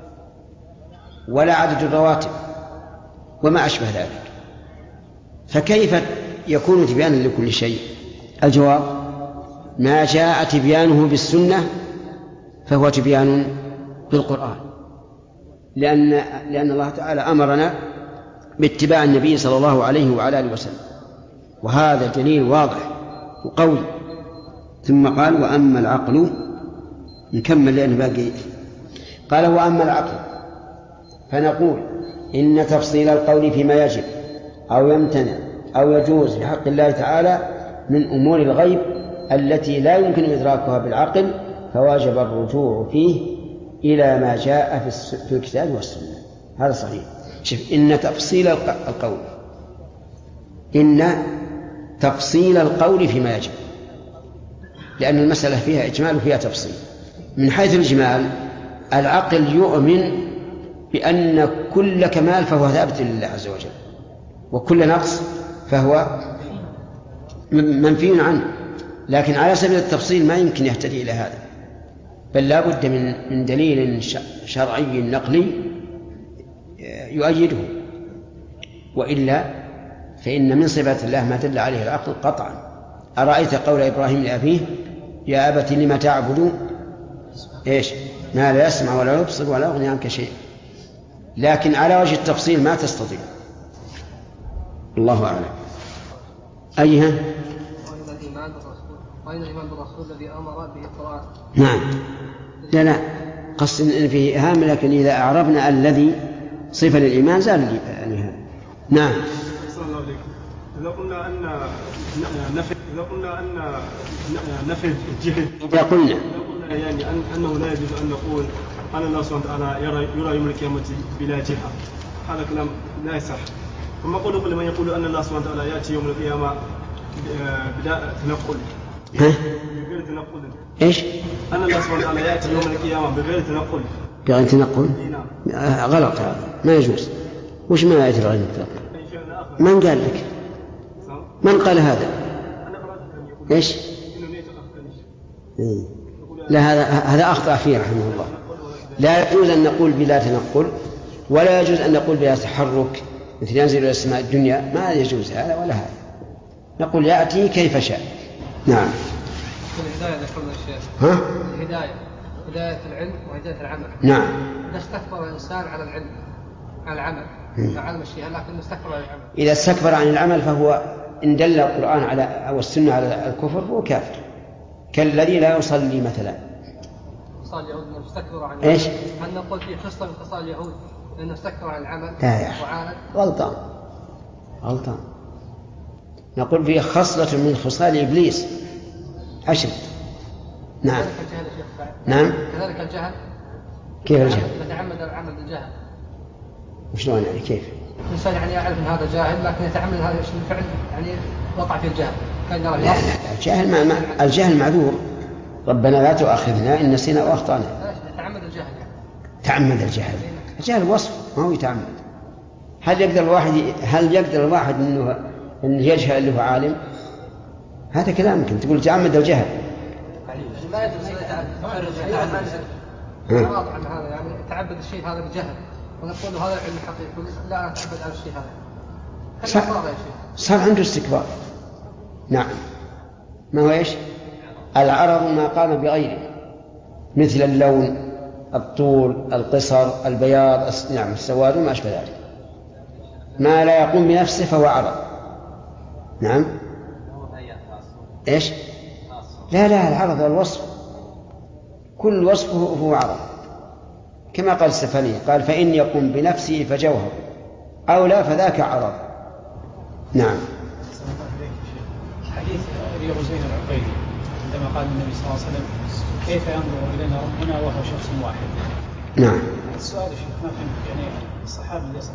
ولا عدد الرواتب وما أشبه ذلك، فكيف يكون تبيانا لكل شيء؟ الجواب ما جاء تبيانه بالسنة فهو تبيان بالقرآن، لأن, لأن الله تعالى أمرنا باتباع النبي صلى الله عليه وعلى آله وسلم، وهذا دليل واضح وقوي. ثم قال وأما العقل، نكمل لأنه باقي. قال وأما العقل فنقول إن تفصيل القول فيما يجب أو يمتنع أو يجوز في حق الله تعالى من أمور الغيب التي لا يمكن إدراكها بالعقل، فواجب الرجوع فيه إلى ما جاء في الكتاب والسنة. هذا صحيح. شوف إن تفصيل القول إن تفصيل القول فيما يجب، لأن المسألة فيها إجمال وفيها تفصيل. من حيث الإجمال العقل يؤمن بأن كل كمال فهو ثابت لله عز وجل وكل نقص فهو منفي عنه، لكن على سبيل التفصيل ما يمكن يهتدي إلى هذا، بل لا بد من من دليل شرعي نقلي يؤيده، وإلا فإن من صفات الله ما دل عليه العقل قطعا. أرأيت قول إبراهيم لأبيه يا أبت لم تعبد إيش ما لا يسمع ولا يبصر ولا يغني عنك شيء، لكن على وجه التفصيل ما تستطيع. الله أعلم. أيها وأين الإيمان بالرسول وأين الإيمان بالرسول الذي أمر به القرآن؟ نعم. لا لا قصد إن فيه إهام، لكن إذا أعربنا الذي صفة للإيمان زال الإهام. نعم. صلى الله عليكم. إذا قلنا أن نفي إذا قلنا أن نفي الجهل إذا قلنا يعني أن أنه لا يجوز أن نقول أن الله سبحانه وتعالى يرى يرى يوم القيامة بلا جهة، هذا كلام لا يصح. وما قول كل من يقول أن الله سبحانه وتعالى يأتي يوم القيامة بلا تنقل بغير تنقل. إيش؟ أن الله سبحانه وتعالى يأتي يوم القيامة بغير تنقل. بغير تنقل؟ آه غلط، هذا ما يجوز. وش ما يأتي بغير تنقل؟ من قال لك؟ من قال هذا؟ إيش؟ لا، هذا هذا أخطأ فيه رحمه الله. لا يجوز أن نقول بلا تنقل، ولا يجوز أن نقول بلا تحرك مثل ينزل إلى السماء الدنيا، ما يجوز هذا ولا هذا. نقول يأتي كيف شاء. نعم. الهداية ذكرنا الشيخ. ها؟ الهداية هداية العلم وهداية العمل. نعم. إذا استكبر الإنسان على العلم على العمل على الشيء، لكن استكبر على العمل. إذا استكبر عن العمل فهو إن دل القرآن على أو السنة على الكفر فهو كافر، كالذي لا يصلي مثلا. خصال اليهود أنه استكبر عن إيش؟ هل نقول فيه خصلة من خصال اليهود أنه استكبر عن العمل؟ لا يا أخي، غلطان غلطان. نقول فيه خصلة من خصال إبليس عشر. نعم. كذلك الجهل يا شيخ. نعم. كذلك الجهل. كيف الجهل؟ يتعمد العمل بالجهل. وشلون يعني كيف؟ الإنسان يعني يعرف أن هذا جاهل لكن يتعمد هذا الشيء الفعل يعني وقع في الجهل. كان يرى. لا لا الجهل ما ما الجهل معذور. ربنا لا تؤاخذنا إن نسينا وأخطأنا. يتعمد الجهل. تعمد الجهل. الجهل وصف ما هو يتعمد. هل يقدر الواحد هل يقدر الواحد إنه إنه يجهل اللي هو عالم؟ هذا كلام يمكن تقول تعمد الجهل. ما يدرس يتعمد. واضح عن هذا يعني تعبد الشيء هذا بجهل ونقول هذا علم حقيقي. لا أنا أتعبد على الشيء هذا. صار, صار عنده استكبار. نعم. ما هو إيش؟ العرض ما قام بغيره مثل اللون، الطول، القصر، البياض، نعم السواد وما أشبه ذلك. ما لا يقوم بنفسه فهو عرض. نعم. إيش؟ لا لا العرض والوصف كل وصفه هو عرض، كما قال السفلي قال فإن يقوم بنفسه فجوهر أو لا فذاك عرض. نعم. حديث أبي غزين العقيلي عندما قال النبي صلى الله عليه وسلم كيف ينظر إلينا ربنا وهو شخص واحد. نعم. السؤال شيخ ما فهمت يعني الصحابي ليس.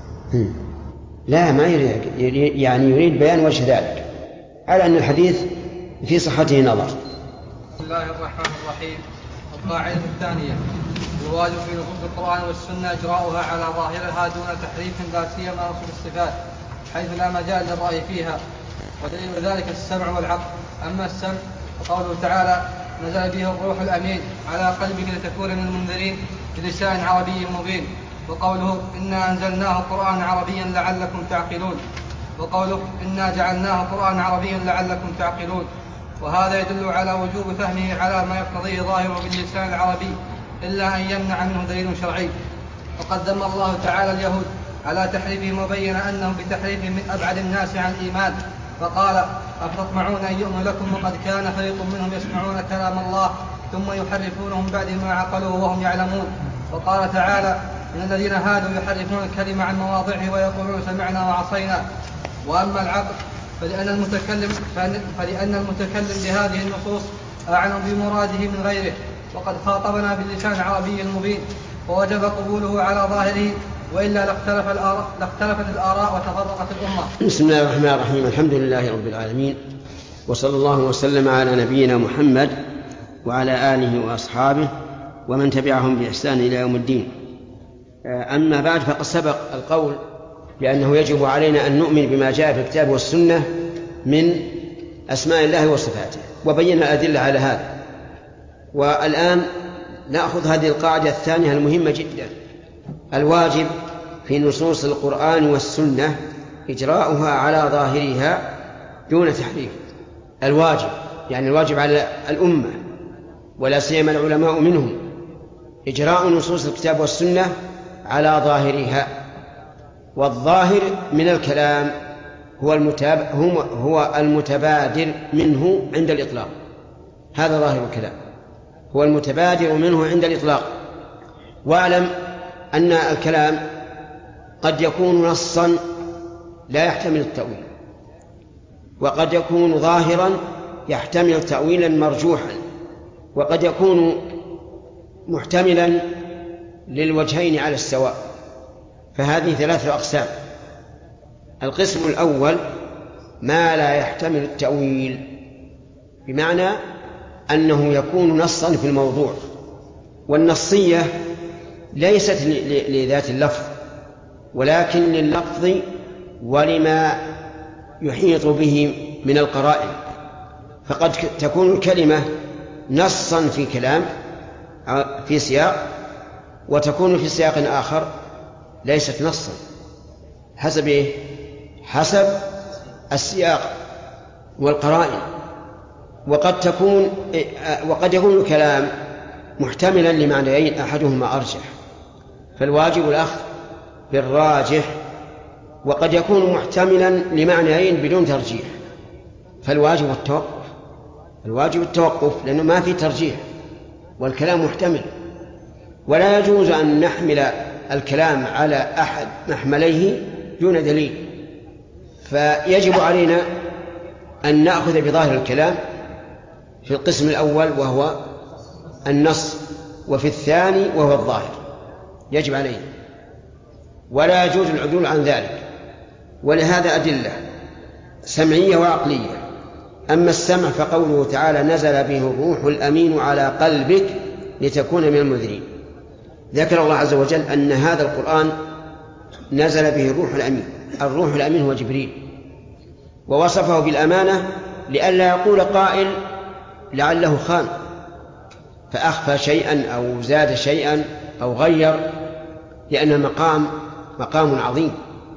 لا ما يريد يعني يريد بيان وجه ذلك على أن الحديث في صحته نظر. بسم الله الرحمن الرحيم. القاعدة الثانية: الواجب في نصوص القرآن والسنة إجراؤها على ظاهرها دون تحريف لا سيما نصوص الصفات حيث لا مجال للرأي فيها، ودليل ذلك السمع والعقل. أما السمع فقوله تعالى: نزل به الروح الأمين على قلبك لتكون من المنذرين بلسان عربي مبين. وقوله: إنا أنزلناه قرآنا عربيا لعلكم تعقلون. وقوله: إنا جعلناه قرآنا عربيا لعلكم تعقلون. وهذا يدل على وجوب فهمه على ما يقتضيه ظاهره باللسان العربي إلا أن يمنع منه دليل شرعي. وقد ذم الله تعالى اليهود على تحريفهم وبين أنهم بتحريفهم من أبعد الناس عن الإيمان، فقال: أفتطمعون أن يؤمنوا لكم وقد كان فريق منهم يسمعون كلام الله ثم يحرفونه من بعد ما عقلوه وهم يعلمون. وقال تعالى: من الذين هادوا يحرفون الكلمة عن مواضعه ويقولون سمعنا وعصينا. وأما العقل فلأن المتكلم, فلأن المتكلم بهذه النصوص أعلم بمراده من غيره، وقد خاطبنا باللسان العربي المبين، ووجب قبوله على ظاهره، وإلا لاختلف الآراء لاختلفت الآراء وتفرقت الأمة. بسم الله الرحمن الرحيم. الحمد لله رب العالمين، وصلى الله وسلم على نبينا محمد وعلى آله وأصحابه ومن تبعهم بإحسان إلى يوم الدين. أما بعد، فقد سبق القول بأنه يجب علينا أن نؤمن بما جاء في الكتاب والسنة من أسماء الله وصفاته، وبينا الأدلة على هذا. والآن نأخذ هذه القاعدة الثانية المهمة جدا: الواجب في نصوص القرآن والسنة إجراؤها على ظاهرها دون تحريف. الواجب يعني الواجب على الأمة ولا سيما العلماء منهم إجراء نصوص الكتاب والسنة على ظاهرها. والظاهر من الكلام هو هو المتبادر منه عند الإطلاق. هذا ظاهر الكلام، هو المتبادر منه عند الإطلاق. واعلم أن الكلام قد يكون نصا لا يحتمل التأويل، وقد يكون ظاهرا يحتمل تأويلا مرجوحا، وقد يكون محتملا للوجهين على السواء. فهذه ثلاثة أقسام. القسم الأول ما لا يحتمل التأويل، بمعنى أنه يكون نصا في الموضوع، والنصية ليست لذات اللفظ ولكن لللفظ ولما يحيط به من القرائن. فقد تكون الكلمة نصا في كلام في سياق، وتكون في سياق آخر ليست نصا، حسب إيه؟ حسب السياق والقرائن. وقد تكون وقد يكون الكلام محتملا لمعنيين أحدهما أرجح، فالواجب الأخذ بالراجح، وقد يكون محتملا لمعنيين بدون ترجيح، فالواجب التوقف. الواجب التوقف لأنه ما في ترجيح والكلام محتمل، ولا يجوز أن نحمل الكلام على أحد محمليه دون دليل، فيجب علينا أن نأخذ بظاهر الكلام في القسم الأول وهو النص، وفي الثاني وهو الظاهر يجب علينا، ولا يجوز العدول عن ذلك. ولهذا أدلة سمعية وعقلية. أما السمع فقوله تعالى نزل به الروح الأمين على قلبك لتكون من المنذرين. ذكر الله عز وجل أن هذا القرآن نزل به الروح الأمين. الروح الأمين هو جبريل، ووصفه بالأمانة لئلا يقول قائل لعله خان فأخفى شيئا أو زاد شيئا أو غير، لأن مقام مقام عظيم،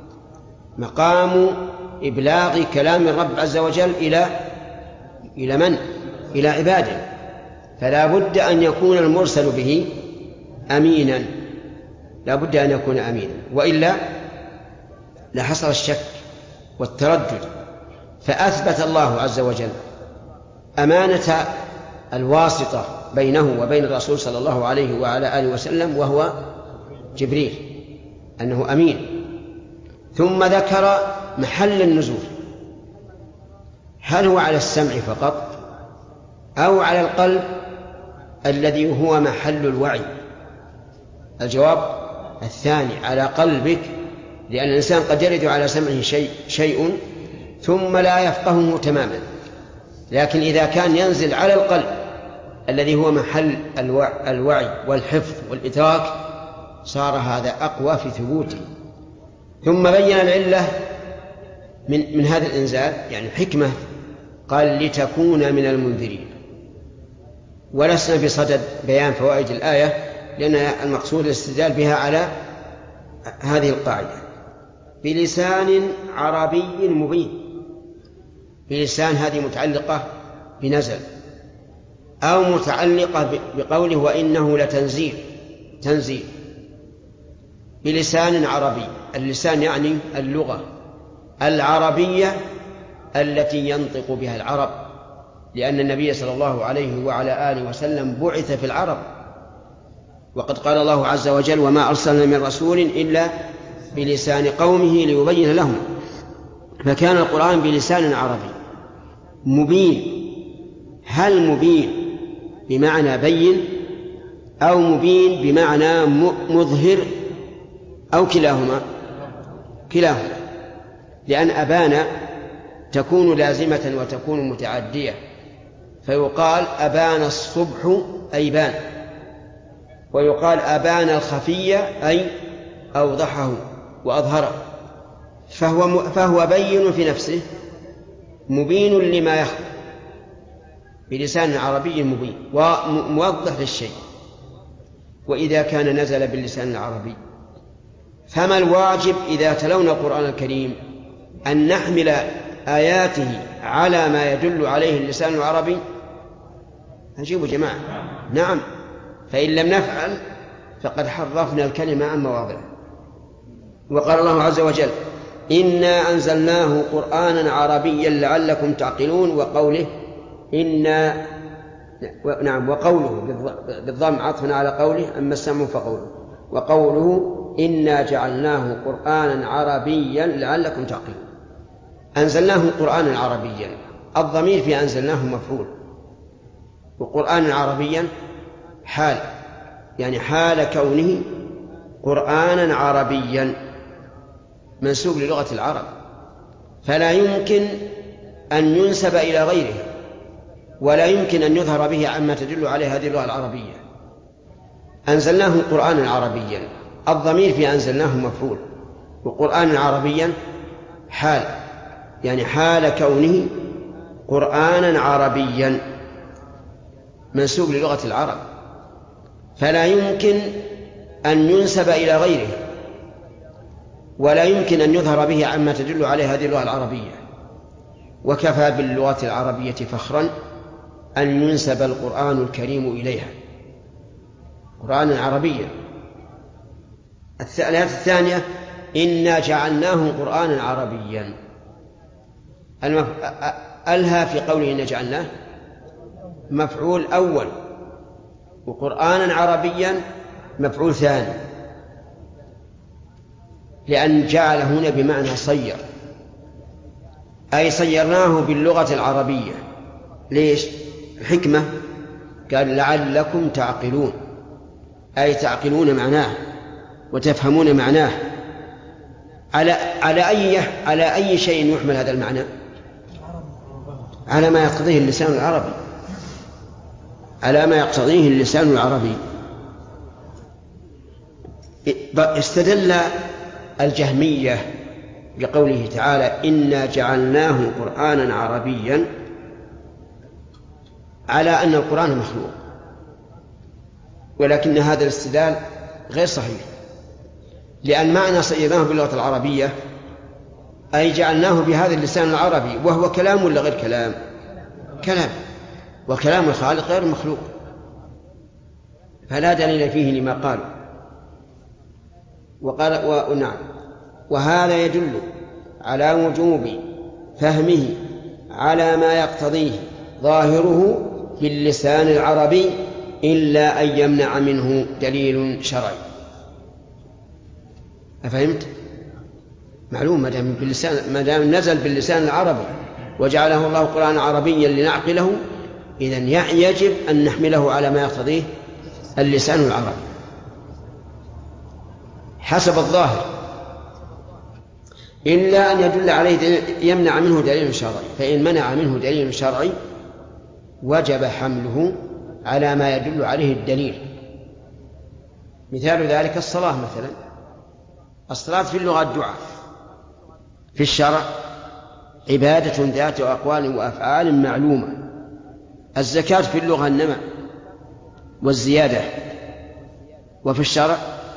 مقام إبلاغ كلام الرب عز وجل إلى إلى من؟ إلى عباده، فلا بد أن يكون المرسل به أمينا، لا بد أن يكون أمينا، وإلا لحصل الشك والتردد. فأثبت الله عز وجل أمانة الواسطة بينه وبين الرسول صلى الله عليه وعلى آله وسلم وهو جبريل أنه أمين. ثم ذكر محل النزول، هل هو على السمع فقط أو على القلب الذي هو محل الوعي؟ الجواب الثاني، على قلبك، لأن الإنسان قد يرد على سمعه شيء, شيء ثم لا يفقهه تماما، لكن إذا كان ينزل على القلب الذي هو محل الوعي والحفظ والإدراك صار هذا أقوى في ثبوته. ثم بين العلة من, من هذا الإنزال، يعني حكمة، قال لتكون من المنذرين. ولسنا بصدد بيان فوائد الآية، لأن المقصود الاستدلال بها على هذه القاعدة. بلسان عربي مبين، بلسان هذه متعلقة بنزل، أو متعلقة بقوله وإنه لتنزيل، تنزيل بلسان عربي. اللسان يعني اللغة العربية التي ينطق بها العرب، لأن النبي صلى الله عليه وعلى آله وسلم بعث في العرب، وقد قال الله عز وجل وما أرسلنا من رسول إلا بلسان قومه ليبين لهم، فكان القرآن بلسان عربي مبين. هل مبين بمعنى بين أو مبين بمعنى مظهر أو كلاهما؟ كلاهما، لأن أبان تكون لازمة وتكون متعدية، فيقال أبان الصبح أي بان، ويقال أبان الخفية أي أوضحه وأظهره، فهو, فهو بين في نفسه مبين لما يخفى بلسان عربي مبين وموضح للشيء. وإذا كان نزل باللسان العربي فما الواجب إذا تلونا القرآن الكريم؟ أن نحمل آياته على ما يدل عليه اللسان العربي. أجيبوا جماعة، نعم، فإن لم نفعل فقد حرفنا الكلمة عن مواضعه. وقال الله عز وجل إنا أنزلناه قرآنا عربيا لعلكم تعقلون، وقوله إنا، نعم، وقوله بالضم عطفا على قوله أما السمع فقوله، وقوله إنا جعلناه قرآنا عربيا لعلكم تعقلون. أنزلناه قرآنا عربيا، الضمير في أنزلناه مفعول، وقرآنا عربيا حال، يعني حال كونه قرآنا عربيا منسوب للغة العرب، فلا يمكن أن ينسب إلى غيره، ولا يمكن أن يظهر به عما تدل عليه هذه اللغة العربية. أنزلناه قرآنا عربيا، الضمير في أنزلناه مفعول، وقرآنا عربيا حال، يعني حال كونه قرآنا عربيا. منسوب للغة العرب، فلا يمكن أن ينسب إلى غيره، ولا يمكن أن يظهر به عما تدل عليه هذه اللغة العربية. وكفى باللغة العربية فخرا أن ينسب القرآن الكريم إليها، قرآنا عربيا. الآية الثانية: إنا جعلناه قرآنا عربيا. ألها في قوله إنا جعلناه مفعول أول، وقرآنا عربيا مفعول ثاني، لأن جعل هنا بمعنى صير، أي صيرناه باللغة العربية. ليش؟ حكمة، قال لعلكم تعقلون، أي تعقلون معناه وتفهمون معناه. على على أي على أي شيء يحمل هذا المعنى؟ على ما يقتضيه اللسان العربي، على ما يقتضيه اللسان العربي. استدل الجهمية بقوله تعالى إنا جعلناه قرآنا عربيا على أن القرآن مخلوق، ولكن هذا الاستدلال غير صحيح، لأن معنى صيرناه باللغة العربية أي جعلناه بهذا اللسان العربي، وهو كلام ولا غير كلام؟ كلام، وكلام الخالق غير مخلوق، فلا دليل فيه لما قالوا. وقال ونعم وهذا يدل على وجوب فهمه على ما يقتضيه ظاهره باللسان العربي، إلا أن يمنع منه دليل شرعي. أفهمت؟ معلوم، ما دام باللسان، ما دام نزل باللسان العربي وجعله الله قرآن عربيا لنعقله، إذن يجب أن نحمله على ما يقتضيه اللسان العربي حسب الظاهر، إلا أن يدل عليه يمنع منه دليل شرعي، فإن منع منه دليل شرعي وجب حمله على ما يدل عليه الدليل. مثال ذلك الصلاة مثلا، الصلاة في اللغة الدعاء، في الشرع عبادة ذات أقوال وأفعال معلومة. الزكاة في اللغة النماء والزيادة، وفي الشرع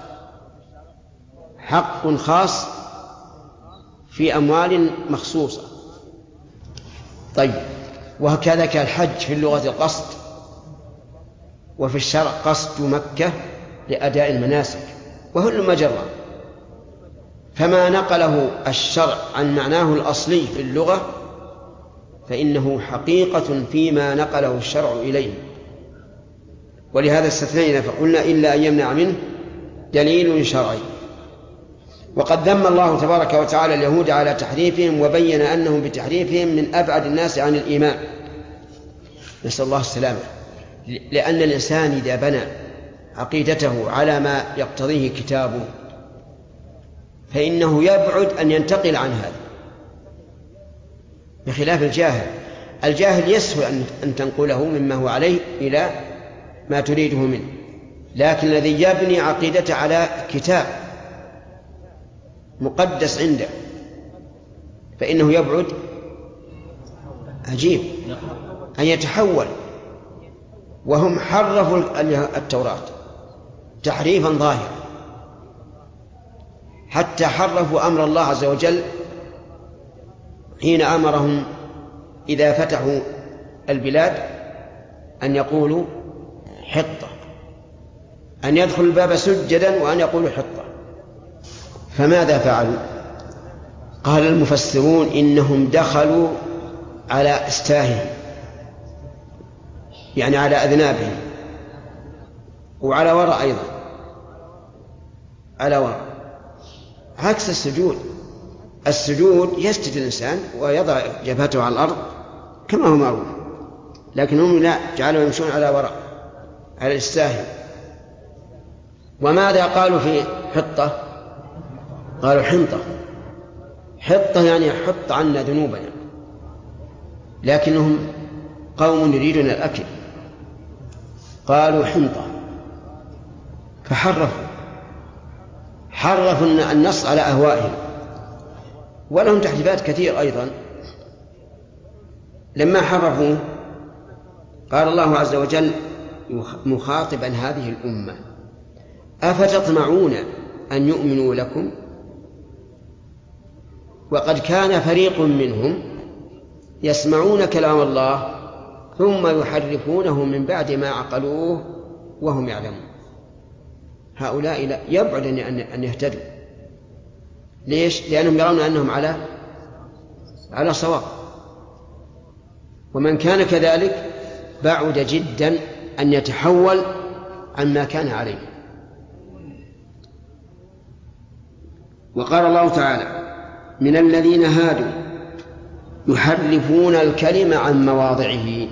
حق خاص في أموال مخصوصة. طيب، وكذلك الحج في اللغة القصد، وفي الشرع قصد مكة لأداء المناسك، وهل مجرى. فما نقله الشرع عن معناه الأصلي في اللغة فإنه حقيقة فيما نقله الشرع إليه، ولهذا استثنينا فقلنا إلا أن يمنع منه دليل شرعي. وقد ذم الله تبارك وتعالى اليهود على تحريفهم، وبين أنهم بتحريفهم من أبعد الناس عن الإيمان، نسأل الله السلامة. لأن الإنسان إذا بنى عقيدته على ما يقتضيه كتابه فإنه يبعد أن ينتقل عن هذا، بخلاف الجاهل. الجاهل يسهل أن تنقله مما هو عليه إلى ما تريده منه، لكن الذي يبني عقيدته على كتاب مقدس عنده فإنه يبعد، عجيب، أن يتحول. وهم حرفوا التوراة تحريفا ظاهرا، حتى حرفوا أمر الله عز وجل حين أمرهم إذا فتحوا البلاد أن يقولوا حطة، أن يدخلوا الباب سجدا وأن يقولوا حطة. فماذا فعلوا؟ قال المفسرون إنهم دخلوا على أستاههم، يعني على أذنابهم، وعلى وراء أيضا، على وراء، عكس السجود. السجود يسجد الإنسان ويضع جبهته على الأرض كما هو معروف، لكنهم لا، جعلوا يمشون على وراء، على الأستاههم. وماذا قالوا في حطة؟ قالوا حنطة. حطة يعني حط عنا ذنوبنا، لكنهم قوم يريدون الأكل، قالوا حنطة، فحرفوا حرفوا النص على أهوائهم. ولهم تحريفات كثير أيضا. لما حرفوا قال الله عز وجل مخاطبا هذه الأمة: أفتطمعون أن يؤمنوا لكم وقد كان فريق منهم يسمعون كلام الله ثم يحرفونه من بعد ما عقلوه وهم يعلمون. هؤلاء يبعد أن يهتدوا. ليش؟ لأنهم يرون أنهم على على صواب، ومن كان كذلك بعد جدا أن يتحول عما كان عليه. وقال الله تعالى: من الذين هادوا يحرفون الكلم عن مواضعه.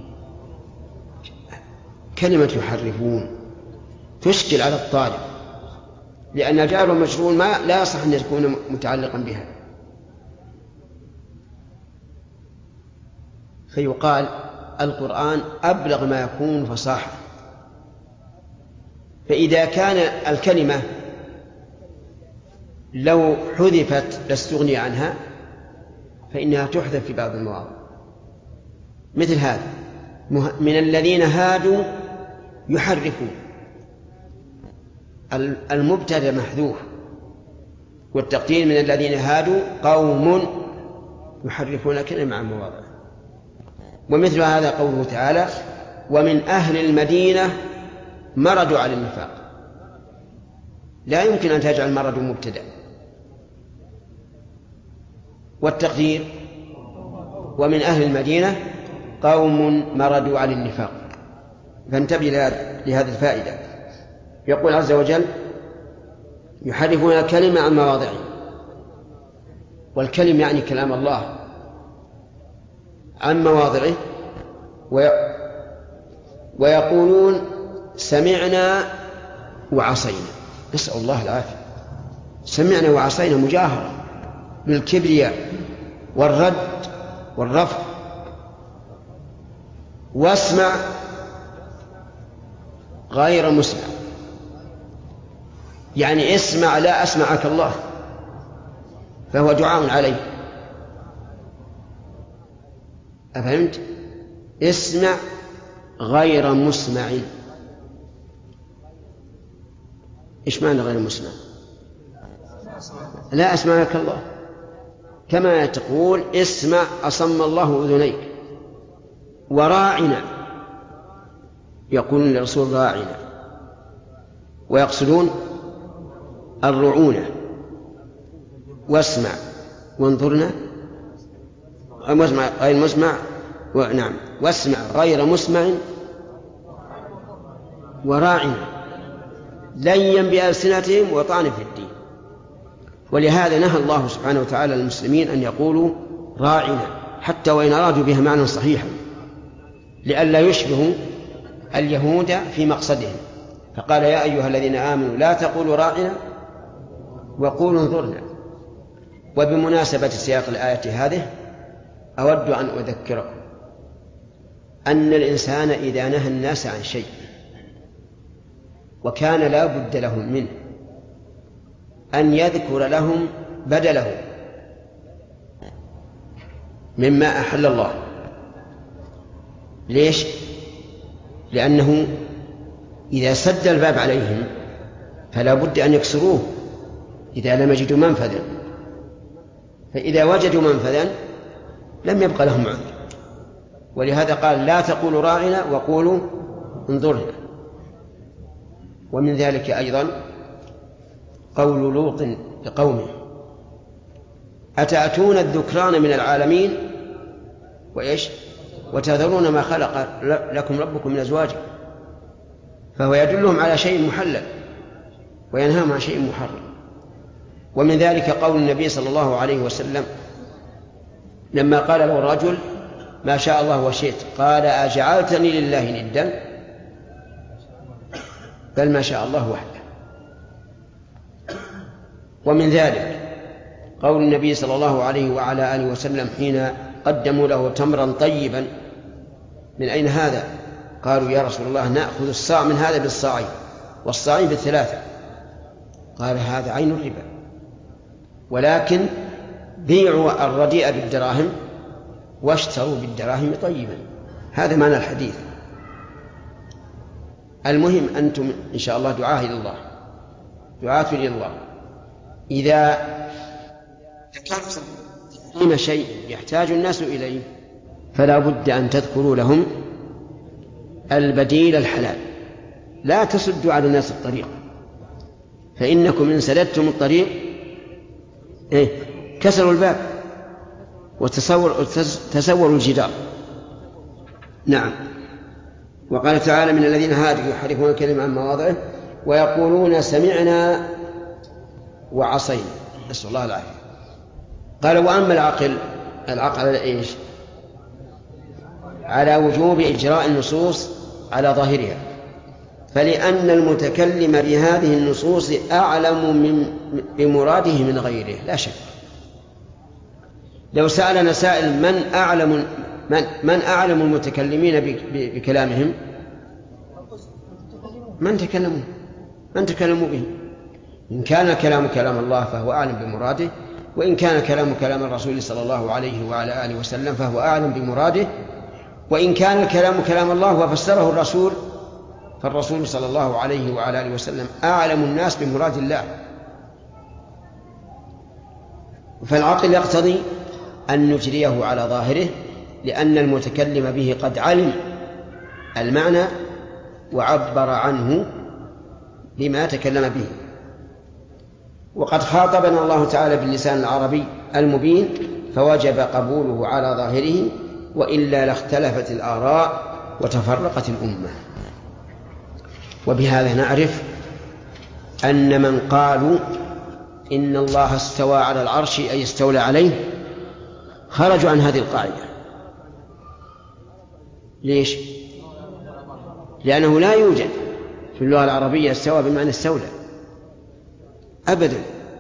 كلمة يحرفون تشكل على الطالب، لأن الجار والمجرور ما لا يصح أن يكون متعلقا بها، فيقال القرآن أبلغ ما يكون فصاحة. فإذا كان الكلمة لو حذفت لاستغني عنها فإنها تحذف في بعض المواضع، مثل هذا: من الذين هادوا يحرفون. المبتدأ محذوف، والتقدير من الذين هادوا قوم يحرفون الكلمة عن مواضعه. ومثل هذا قوله تعالى: ومن أهل المدينة مردوا على النفاق. لا يمكن أن تجعل مرض مبتدأ. والتقدير: ومن أهل المدينة قوم مردوا على النفاق. فانتبه لهذه الفائدة. يقول عز وجل: يحرفون الكلمة عن مواضعه. والكلم يعني كلام الله عن مواضعه، ويقولون سمعنا وعصينا. نسأل الله العافية. سمعنا وعصينا مجاهرة بالكبرياء والرد والرفض. واسمع غير مسمع، يعني اسمع لا أسمعك الله، فهو دعاء عليه. أفهمت؟ اسمع غير مسمع. إيش معنى غير مسمع؟ لا أسمعك الله، كما تقول اسمع أصم الله أذنيك. وراعنا، يقولون للرسول راعنا، ويقصدون الرعونة. واسمع وانظرنا غير مسمع، ونعم واسمع غير مسمع وراعنا ليا بألسنتهم وطعن في الدين. ولهذا نهى الله سبحانه وتعالى المسلمين أن يقولوا راعنا حتى وإن أرادوا بها معنى صحيحا، لئلا يشبهوا اليهود في مقصدهم. فقال: يا أيها الذين آمنوا لا تقولوا راعنا وقولوا انظرنا. وبمناسبة سياق الآية هذه أود أن أذكركم أن الإنسان إذا نهى الناس عن شيء وكان لا بد لهم منه أن يذكر لهم بدله مما أحل الله. ليش؟ لأنه إذا سد الباب عليهم فلا بد أن يكسروه إذا لم يجدوا منفذا، فإذا وجدوا منفذا لم يبق لهم عذر. ولهذا قال: لا تقولوا راعنا وقولوا انظرنا. ومن ذلك أيضا قول لوط لقومه: أتأتون الذكران من العالمين وإيش وتذرون ما خلق لكم ربكم من أزواجكم. فهو يدلهم على شيء محلل وينهاهم عن شيء محرم. ومن ذلك قول النبي صلى الله عليه وسلم لما قال له الرجل: ما شاء الله وشئت، قال: أجعلتني لله ندا؟ بل ما شاء الله وحده. ومن ذلك قول النبي صلى الله عليه وعلى آله وسلم حين قدموا له تمرا طيبا: من أين هذا؟ قالوا: يا رسول الله نأخذ الصاع من هذا بالصاعين والصاعين بالثلاثة. قال: هذا عين الربا، ولكن بيعوا الرديء بالدراهم واشتروا بالدراهم طيبا. هذا معنى الحديث. المهم أنتم إن شاء الله دعاة إلى الله، دعاة إلى الله. إذا ذكرتم تحريم شيء يحتاج الناس إليه فلا بد أن تذكروا لهم البديل الحلال، لا تصدوا على الناس الطريق، فإنكم إن سددتم الطريق إيه؟ كسروا الباب وتسوروا الجدار. نعم. وقال تعالى: من الذين هادوا يحرفون الكلمة عن مواضعه ويقولون سمعنا وعصينا، نسأل الله العافية. قال: وأما العقل، العقل على إيش؟ على وجوب إجراء النصوص على ظاهرها، فلأن المتكلم بهذه النصوص أعلم من بمراده من غيره لا شك. لو سألنا سائل من أعلم من, من أعلم المتكلمين بكلامهم، من تكلموا من تكلموا به. إن كان كلام كلام الله فهو أعلم بمراده، وإن كان كلام كلام الرسول صلى الله عليه وعلى آله وسلم فهو أعلم بمراده، وإن كان الكلام كلام الله وفسره الرسول فالرسول صلى الله عليه وعلى آله وسلم أعلم الناس بمراد الله. فالعقل يقتضي أن نجريه على ظاهره، لأن المتكلم به قد علم المعنى وعبر عنه بما تكلم به. وقد خاطبنا الله تعالى باللسان العربي المبين فوجب قبوله على ظاهره، وإلا لاختلفت الآراء وتفرقت الأمة. وبهذا نعرف أن من قالوا إن الله استوى على العرش أي استولى عليه خرجوا عن هذه القاعدة. ليش؟ لأنه لا يوجد في اللغة العربية استوى بمعنى استولى أبدا.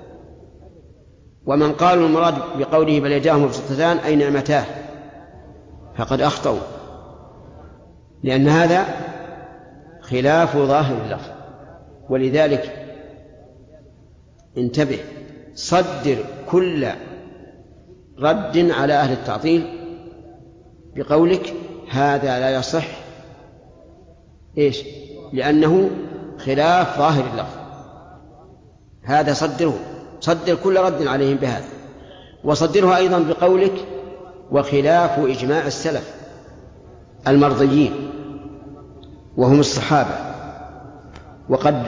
ومن قالوا المراد بقوله بل يداه مبسوطتان أي نعمتاه فقد أخطأوا، لأن هذا خلاف ظاهر اللفظ. ولذلك انتبه، صدر كل رد على أهل التعطيل بقولك هذا لا يصح، إيش؟ لأنه خلاف ظاهر اللفظ. هذا صدره، صدر كل رد عليهم بهذا، وصدره أيضا بقولك وخلاف إجماع السلف المرضيين وهم الصحابة. وقد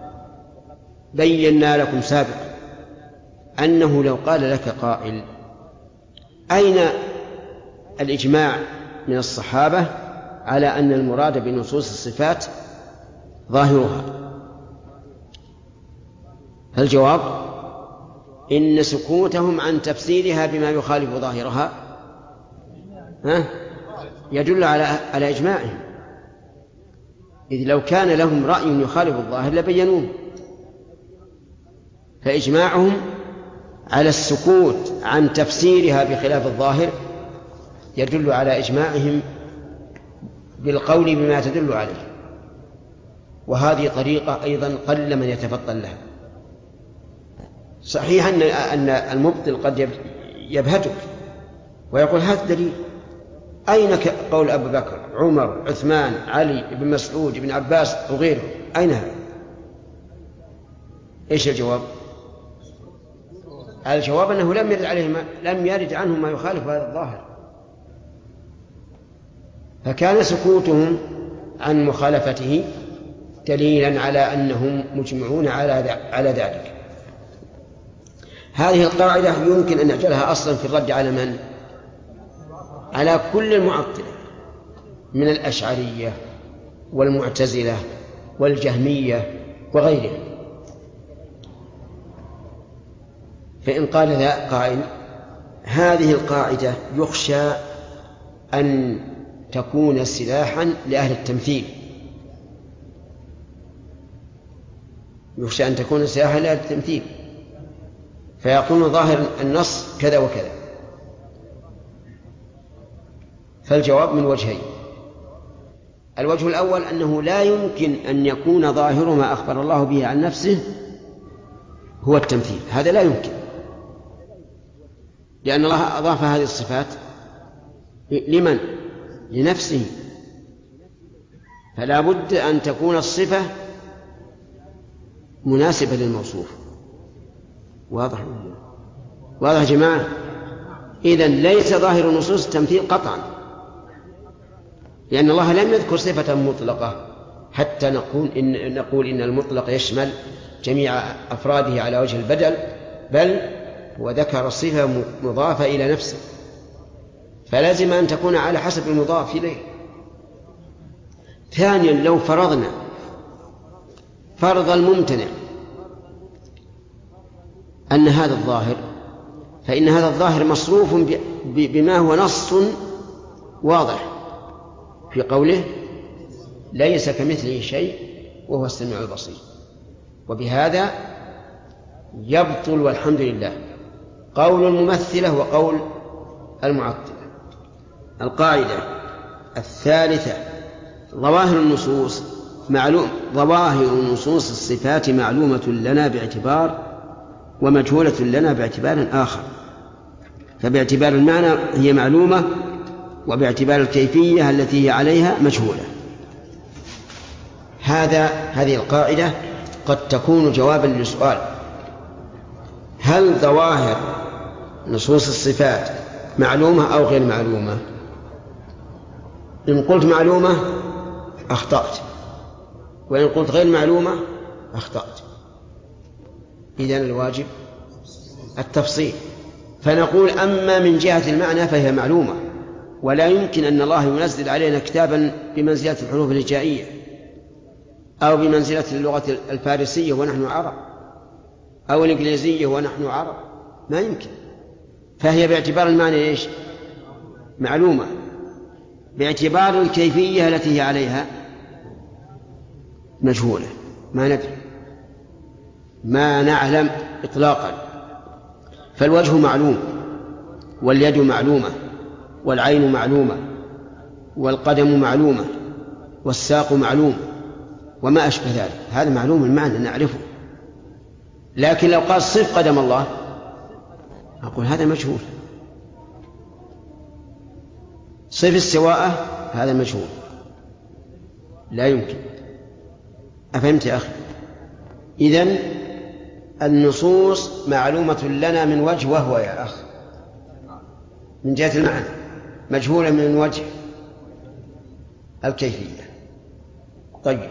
بينا لكم سابقا أنه لو قال لك قائل أين الإجماع من الصحابة على أن المراد بنصوص الصفات ظاهرها، فالجواب إن سكوتهم عن تفسيرها بما يخالف ظاهرها ها يدل على على إجماعهم، إذ لو كان لهم رأي يخالف الظاهر لبينوه. فإجماعهم على السكوت عن تفسيرها بخلاف الظاهر يدل على إجماعهم بالقول بما تدل عليه. وهذه طريقة أيضا قل من يتفطن لها. صحيح أن أن المبطل قد يبهتك ويقول هذا دليل، أين قول أبو بكر عمر عثمان علي بن مسعود بن عباس وغيره، أين هذا؟ إيش الجواب؟ الجواب أنه لم يرد عليه ما لم يرد عنهم ما يخالف هذا الظاهر، فكان سكوتهم عن مخالفته دليلا على أنهم مجمعون على على ذلك. هذه القاعدة يمكن أن نجعلها أصلا في الرد على من؟ على كل المعطلة من الأشعرية والمعتزلة والجهمية وغيرهم. فإن قال ذا قائل هذه القاعدة يخشى أن تكون سلاحا لأهل التمثيل، يخشى أن تكون سلاحا لأهل التمثيل فيكون ظاهر النص كذا وكذا. فالجواب من وجهين: الوجه الأول أنه لا يمكن أن يكون ظاهر ما أخبر الله به عن نفسه هو التمثيل، هذا لا يمكن، لأن الله أضاف هذه الصفات لمن؟ لنفسه، فلا بد أن تكون الصفة مناسبة للموصوف. واضح واضح يا جماعة؟ إذن ليس ظاهر النصوص التمثيل قطعا، لأن الله لم يذكر صفة مطلقة حتى نقول إن, نقول إن المطلق يشمل جميع أفراده على وجه البدل، بل هو ذكر الصفة مضافة إلى نفسه، فلازم أن تكون على حسب المضاف إليه. ثانيا، لو فرضنا فرض الممتنع أن هذا الظاهر، فإن هذا الظاهر مصروف بما هو نص واضح في قوله ليس كمثله شيء وهو السميع البصير، وبهذا يبطل والحمد لله قول الممثلة وقول المعطلة. القاعدة الثالثة: ظواهر النصوص معلوم ظواهر نصوص الصفات معلومة لنا باعتبار ومجهولة لنا باعتبار آخر. فباعتبار المعنى هي معلومة، وباعتبار الكيفية التي هي عليها مجهولة. هذا هذه القاعدة قد تكون جوابا للسؤال: هل ظواهر نصوص الصفات معلومة أو غير معلومة؟ إن قلت معلومة أخطأت، وإن قلت غير معلومة أخطأت. إذن الواجب التفصيل، فنقول أما من جهة المعنى فهي معلومة، ولا يمكن أن الله ينزل علينا كتابا بمنزلة الحروف الهجائية أو بمنزلة اللغة الفارسية ونحن عرب، أو الإنجليزية ونحن عرب، ما يمكن. فهي باعتبار المعنى إيش؟ معلومة. باعتبار الكيفية التي هي عليها مجهولة، ما ندري، ما نعلم إطلاقا. فالوجه معلوم، واليد معلومة، والعين معلومة، والقدم معلومة، والساق معلوم، وما أشبه ذلك، هذا معلوم المعنى نعرفه. لكن لو قال صف قدم الله أقول هذا مجهول، صف السواء هذا مجهول، لا يمكن. أفهمت يا أخي؟ إذن النصوص معلومة لنا من وجه، وهو يا أخ من جهة المعنى، مجهولة من وجه الكيفية. طيب،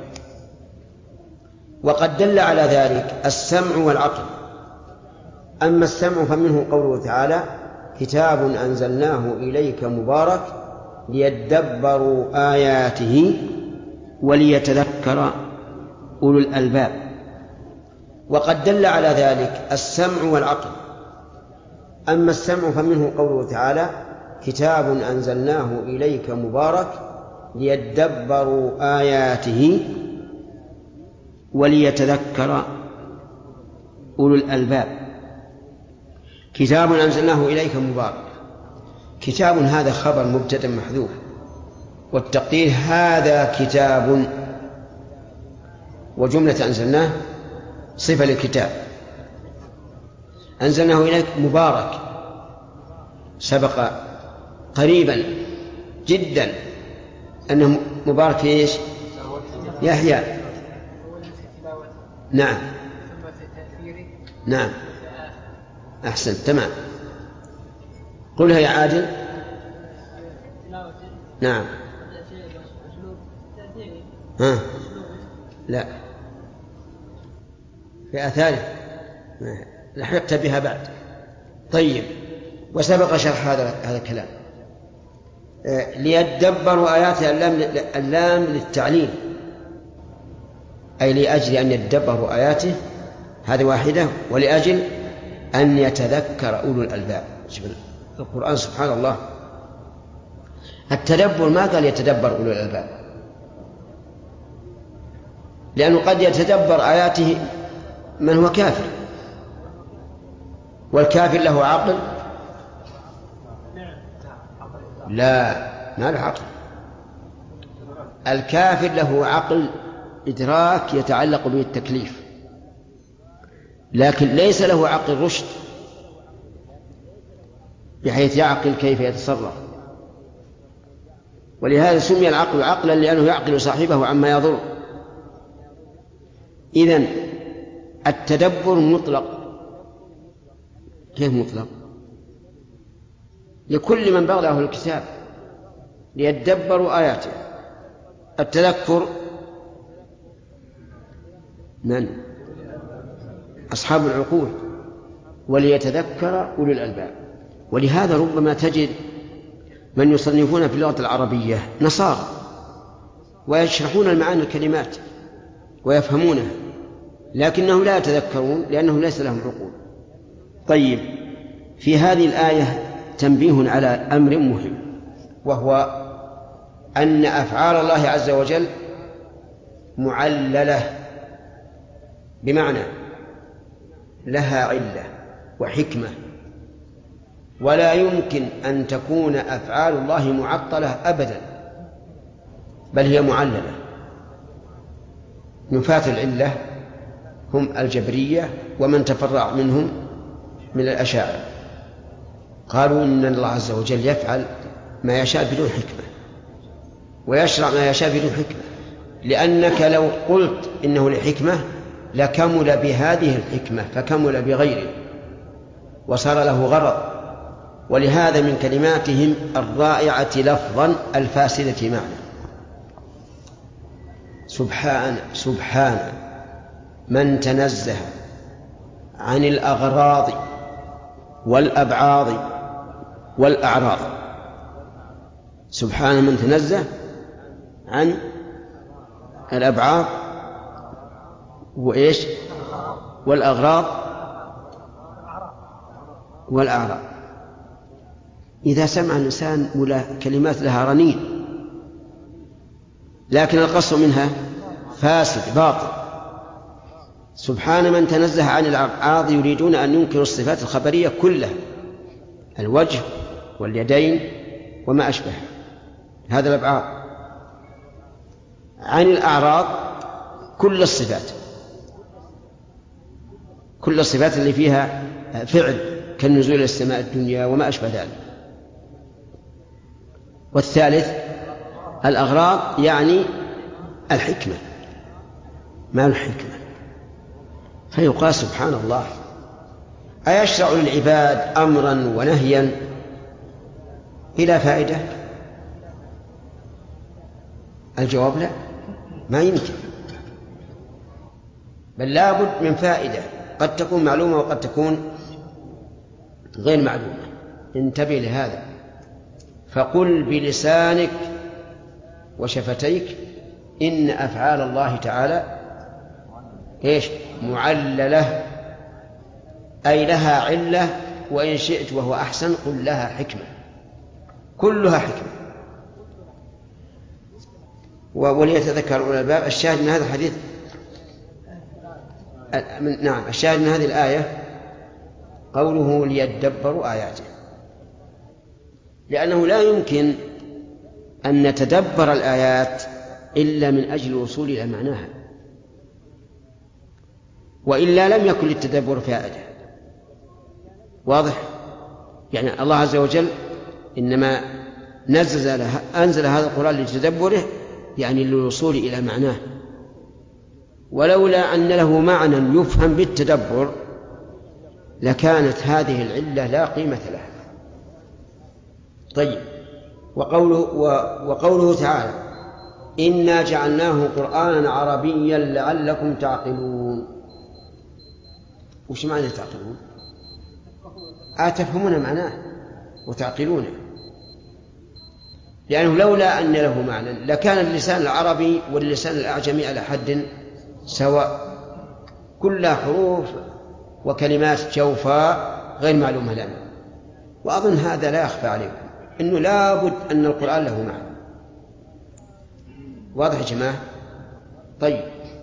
وقد دل على ذلك السمع والعقل. أما السمع فمنه قوله تعالى: كتاب أنزلناه إليك مبارك ليدبروا آياته وليتذكر أولو الألباب. وقد دل على ذلك السمع والعقل. أما السمع فمنه قوله تعالى: كتاب أنزلناه إليك مبارك ليدبروا آياته وليتذكر أولو الألباب. كتاب أنزلناه إليك مبارك، كتاب هذا خبر مبتدأ محذوف، والتقدير هذا كتاب، وجملة أنزلناه صفة للكتاب. أنزلناه إليك مبارك، سبق قريبا جدا أنه مبارك في إيش؟ يحيى. نعم نعم أحسن، تمام. قلها يا عادل. نعم. ها لا، في آثاره لحقت بها بعد. طيب، وسبق شرح هذا هذا الكلام. ليدبروا آياته، اللام, اللام للتعليم، أي لأجل أن يدبروا آياته، هذه واحدة، ولأجل أن يتذكر أولو الألباب. القرآن سبحان الله التدبر ما قال يتدبر أولو الألباب، لأنه قد يتدبر آياته من هو كافر، والكافر له عقل؟ لا، ما له عقل. الكافر له عقل إدراك يتعلق به التكليف، لكن ليس له عقل رشد بحيث يعقل كيف يتصرف. ولهذا سمي العقل عقلا لأنه يعقل صاحبه عما يضر. إذن التدبر مطلق. كيف مطلق؟ لكل من بلغه الكتاب ليدبروا آياته. التذكر من؟ أصحاب العقول، وليتذكر أولو الألباب. ولهذا ربما تجد من يصنفون في اللغة العربية نصارى ويشرحون المعاني الكلمات ويفهمونها، لكنهم لا يتذكرون لأنهم ليس لهم عقول. طيب، في هذه الآية تنبيه على أمر مهم، وهو أن أفعال الله عز وجل معللة، بمعنى لها علة وحكمة، ولا يمكن أن تكون أفعال الله معطلة أبدا، بل هي معللة. نفاة العلة هم الجبرية ومن تفرع منهم من الأشاعرة، قالوا إن الله عز وجل يفعل ما يشاء بدون حكمة ويشرع ما يشاء بدون حكمة، لأنك لو قلت إنه لحكمة لكمل بهذه الحكمة فكمل بغيره وصار له غرض. ولهذا من كلماتهم الرائعة لفظا الفاسدة معنى. سبحان سبحان من تنزه عن الأغراض والأبعاض والأعراض. سبحان من تنزه عن الأبعاض وإيش والأغراض والأعراض. إذا سمع الإنسان كلمات لها رنين لكن القصد منها فاسد باطل. سبحان من تنزه عن الأبعاض يريدون أن ينكروا الصفات الخبرية كلها، الوجه واليدين وما أشبه هذا الأبعاض. عن الأعراض كل الصفات، كل الصفات اللي فيها فعل كالنزول إلى السماء الدنيا وما أشبه ذلك. والثالث الأغراض يعني الحكمة، ما الحكمة؟ فيقال سبحان الله أيشرع للعباد أمرا ونهيا بلا فائدة؟ الجواب لا، ما يمكن، بل لا بد من فائدة قد تكون معلومة وقد تكون غير معلومة. انتبه لهذا. فقل بلسانك وشفتيك إن أفعال الله تعالى إيش؟ معللة، أي لها علة، وإن شئت وهو أحسن قل لها حكمة، كلها حكمة. وليتذكر أولو الألباب. الشاهد من هذا الحديث، نعم الشاهد من هذه الآية قوله ليدبروا آياته، لأنه لا يمكن أن نتدبر الآيات إلا من أجل الوصول إلى معناها، وإلا لم يكن للتدبر فائدة. واضح؟ يعني الله عز وجل إنما نزل أنزل هذا القرآن لتدبره، يعني للوصول إلى معناه، ولولا أن له معنى يفهم بالتدبر لكانت هذه العلة لا قيمة لها. طيب، وقوله, وقوله تعالى إنا جعلناه قرآنا عربيا لعلكم تعقلون. وش معنى تعقلون؟ أتفهمون معناه وتعقلونه، لأنه لولا أن له معنى لكان اللسان العربي واللسان الأعجمي على حد سواء، كلها حروف وكلمات جوفاء غير معلومة لنا. وأظن هذا لا يخفى عليكم أنه لا بد أن القرآن له معنى. واضح يا جماعة؟ طيب،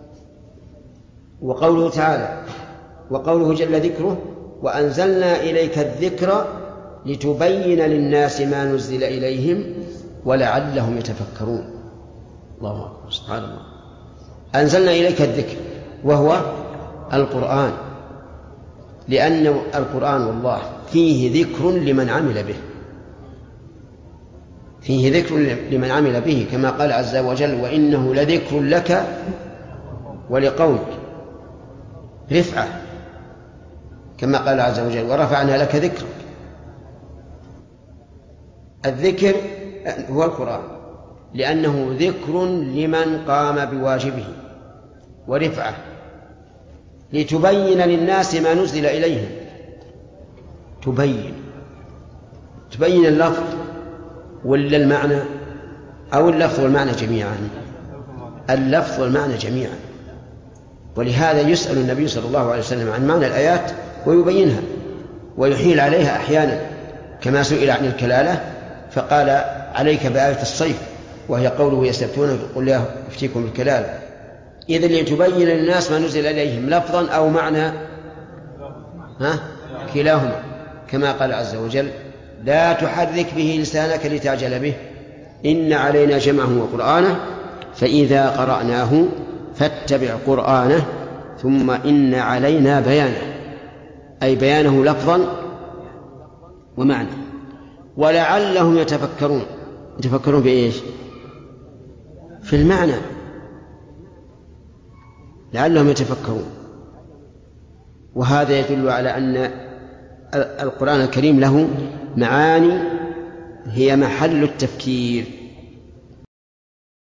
وقوله تعالى وقوله جل ذكره وأنزلنا إليك الذكر لتبين للناس ما نزل إليهم ولعلهم يتفكرون. الله أكبر، سبحان الله. أنزلنا إليك الذكر وهو القرآن، لأن القرآن والله فيه ذكر لمن عمل به. فيه ذكر لمن عمل به، كما قال عز وجل: وإنه لذكر لك ولقومك، رفعة، كما قال عز وجل: ورفعنا لك ذكرك. الذكر هو القرآن، لأنه ذكر لمن قام بواجبه ورفعة، لتبين للناس ما نزل إليهم. تبين تبين اللفظ ولا المعنى، أو اللفظ والمعنى جميعا؟ اللفظ والمعنى جميعا. ولهذا يسأل النبي صلى الله عليه وسلم عن معنى الآيات ويبينها ويحيل عليها أحيانا، كما سئل عن الكلالة فقال: عليك بآية الصيف، وهي قوله: يستفتونك قل لا أفتيكم بالكلالة. إذن لتبين للناس ما نزل إليهم لفظا أو معنى، ها؟ كلاهما، كما قال عز وجل: لا تحرك به لسانك لتعجل به إن علينا جمعه وقرآنه فإذا قرأناه فاتبع قرآنه ثم إن علينا بيانه، أي بيانه لفظا ومعنى. ولعلهم يتفكرون. يتفكرون في إيش؟ في المعنى، لعلهم يتفكرون. وهذا يدل على أن القرآن الكريم له معاني هي محل التفكير.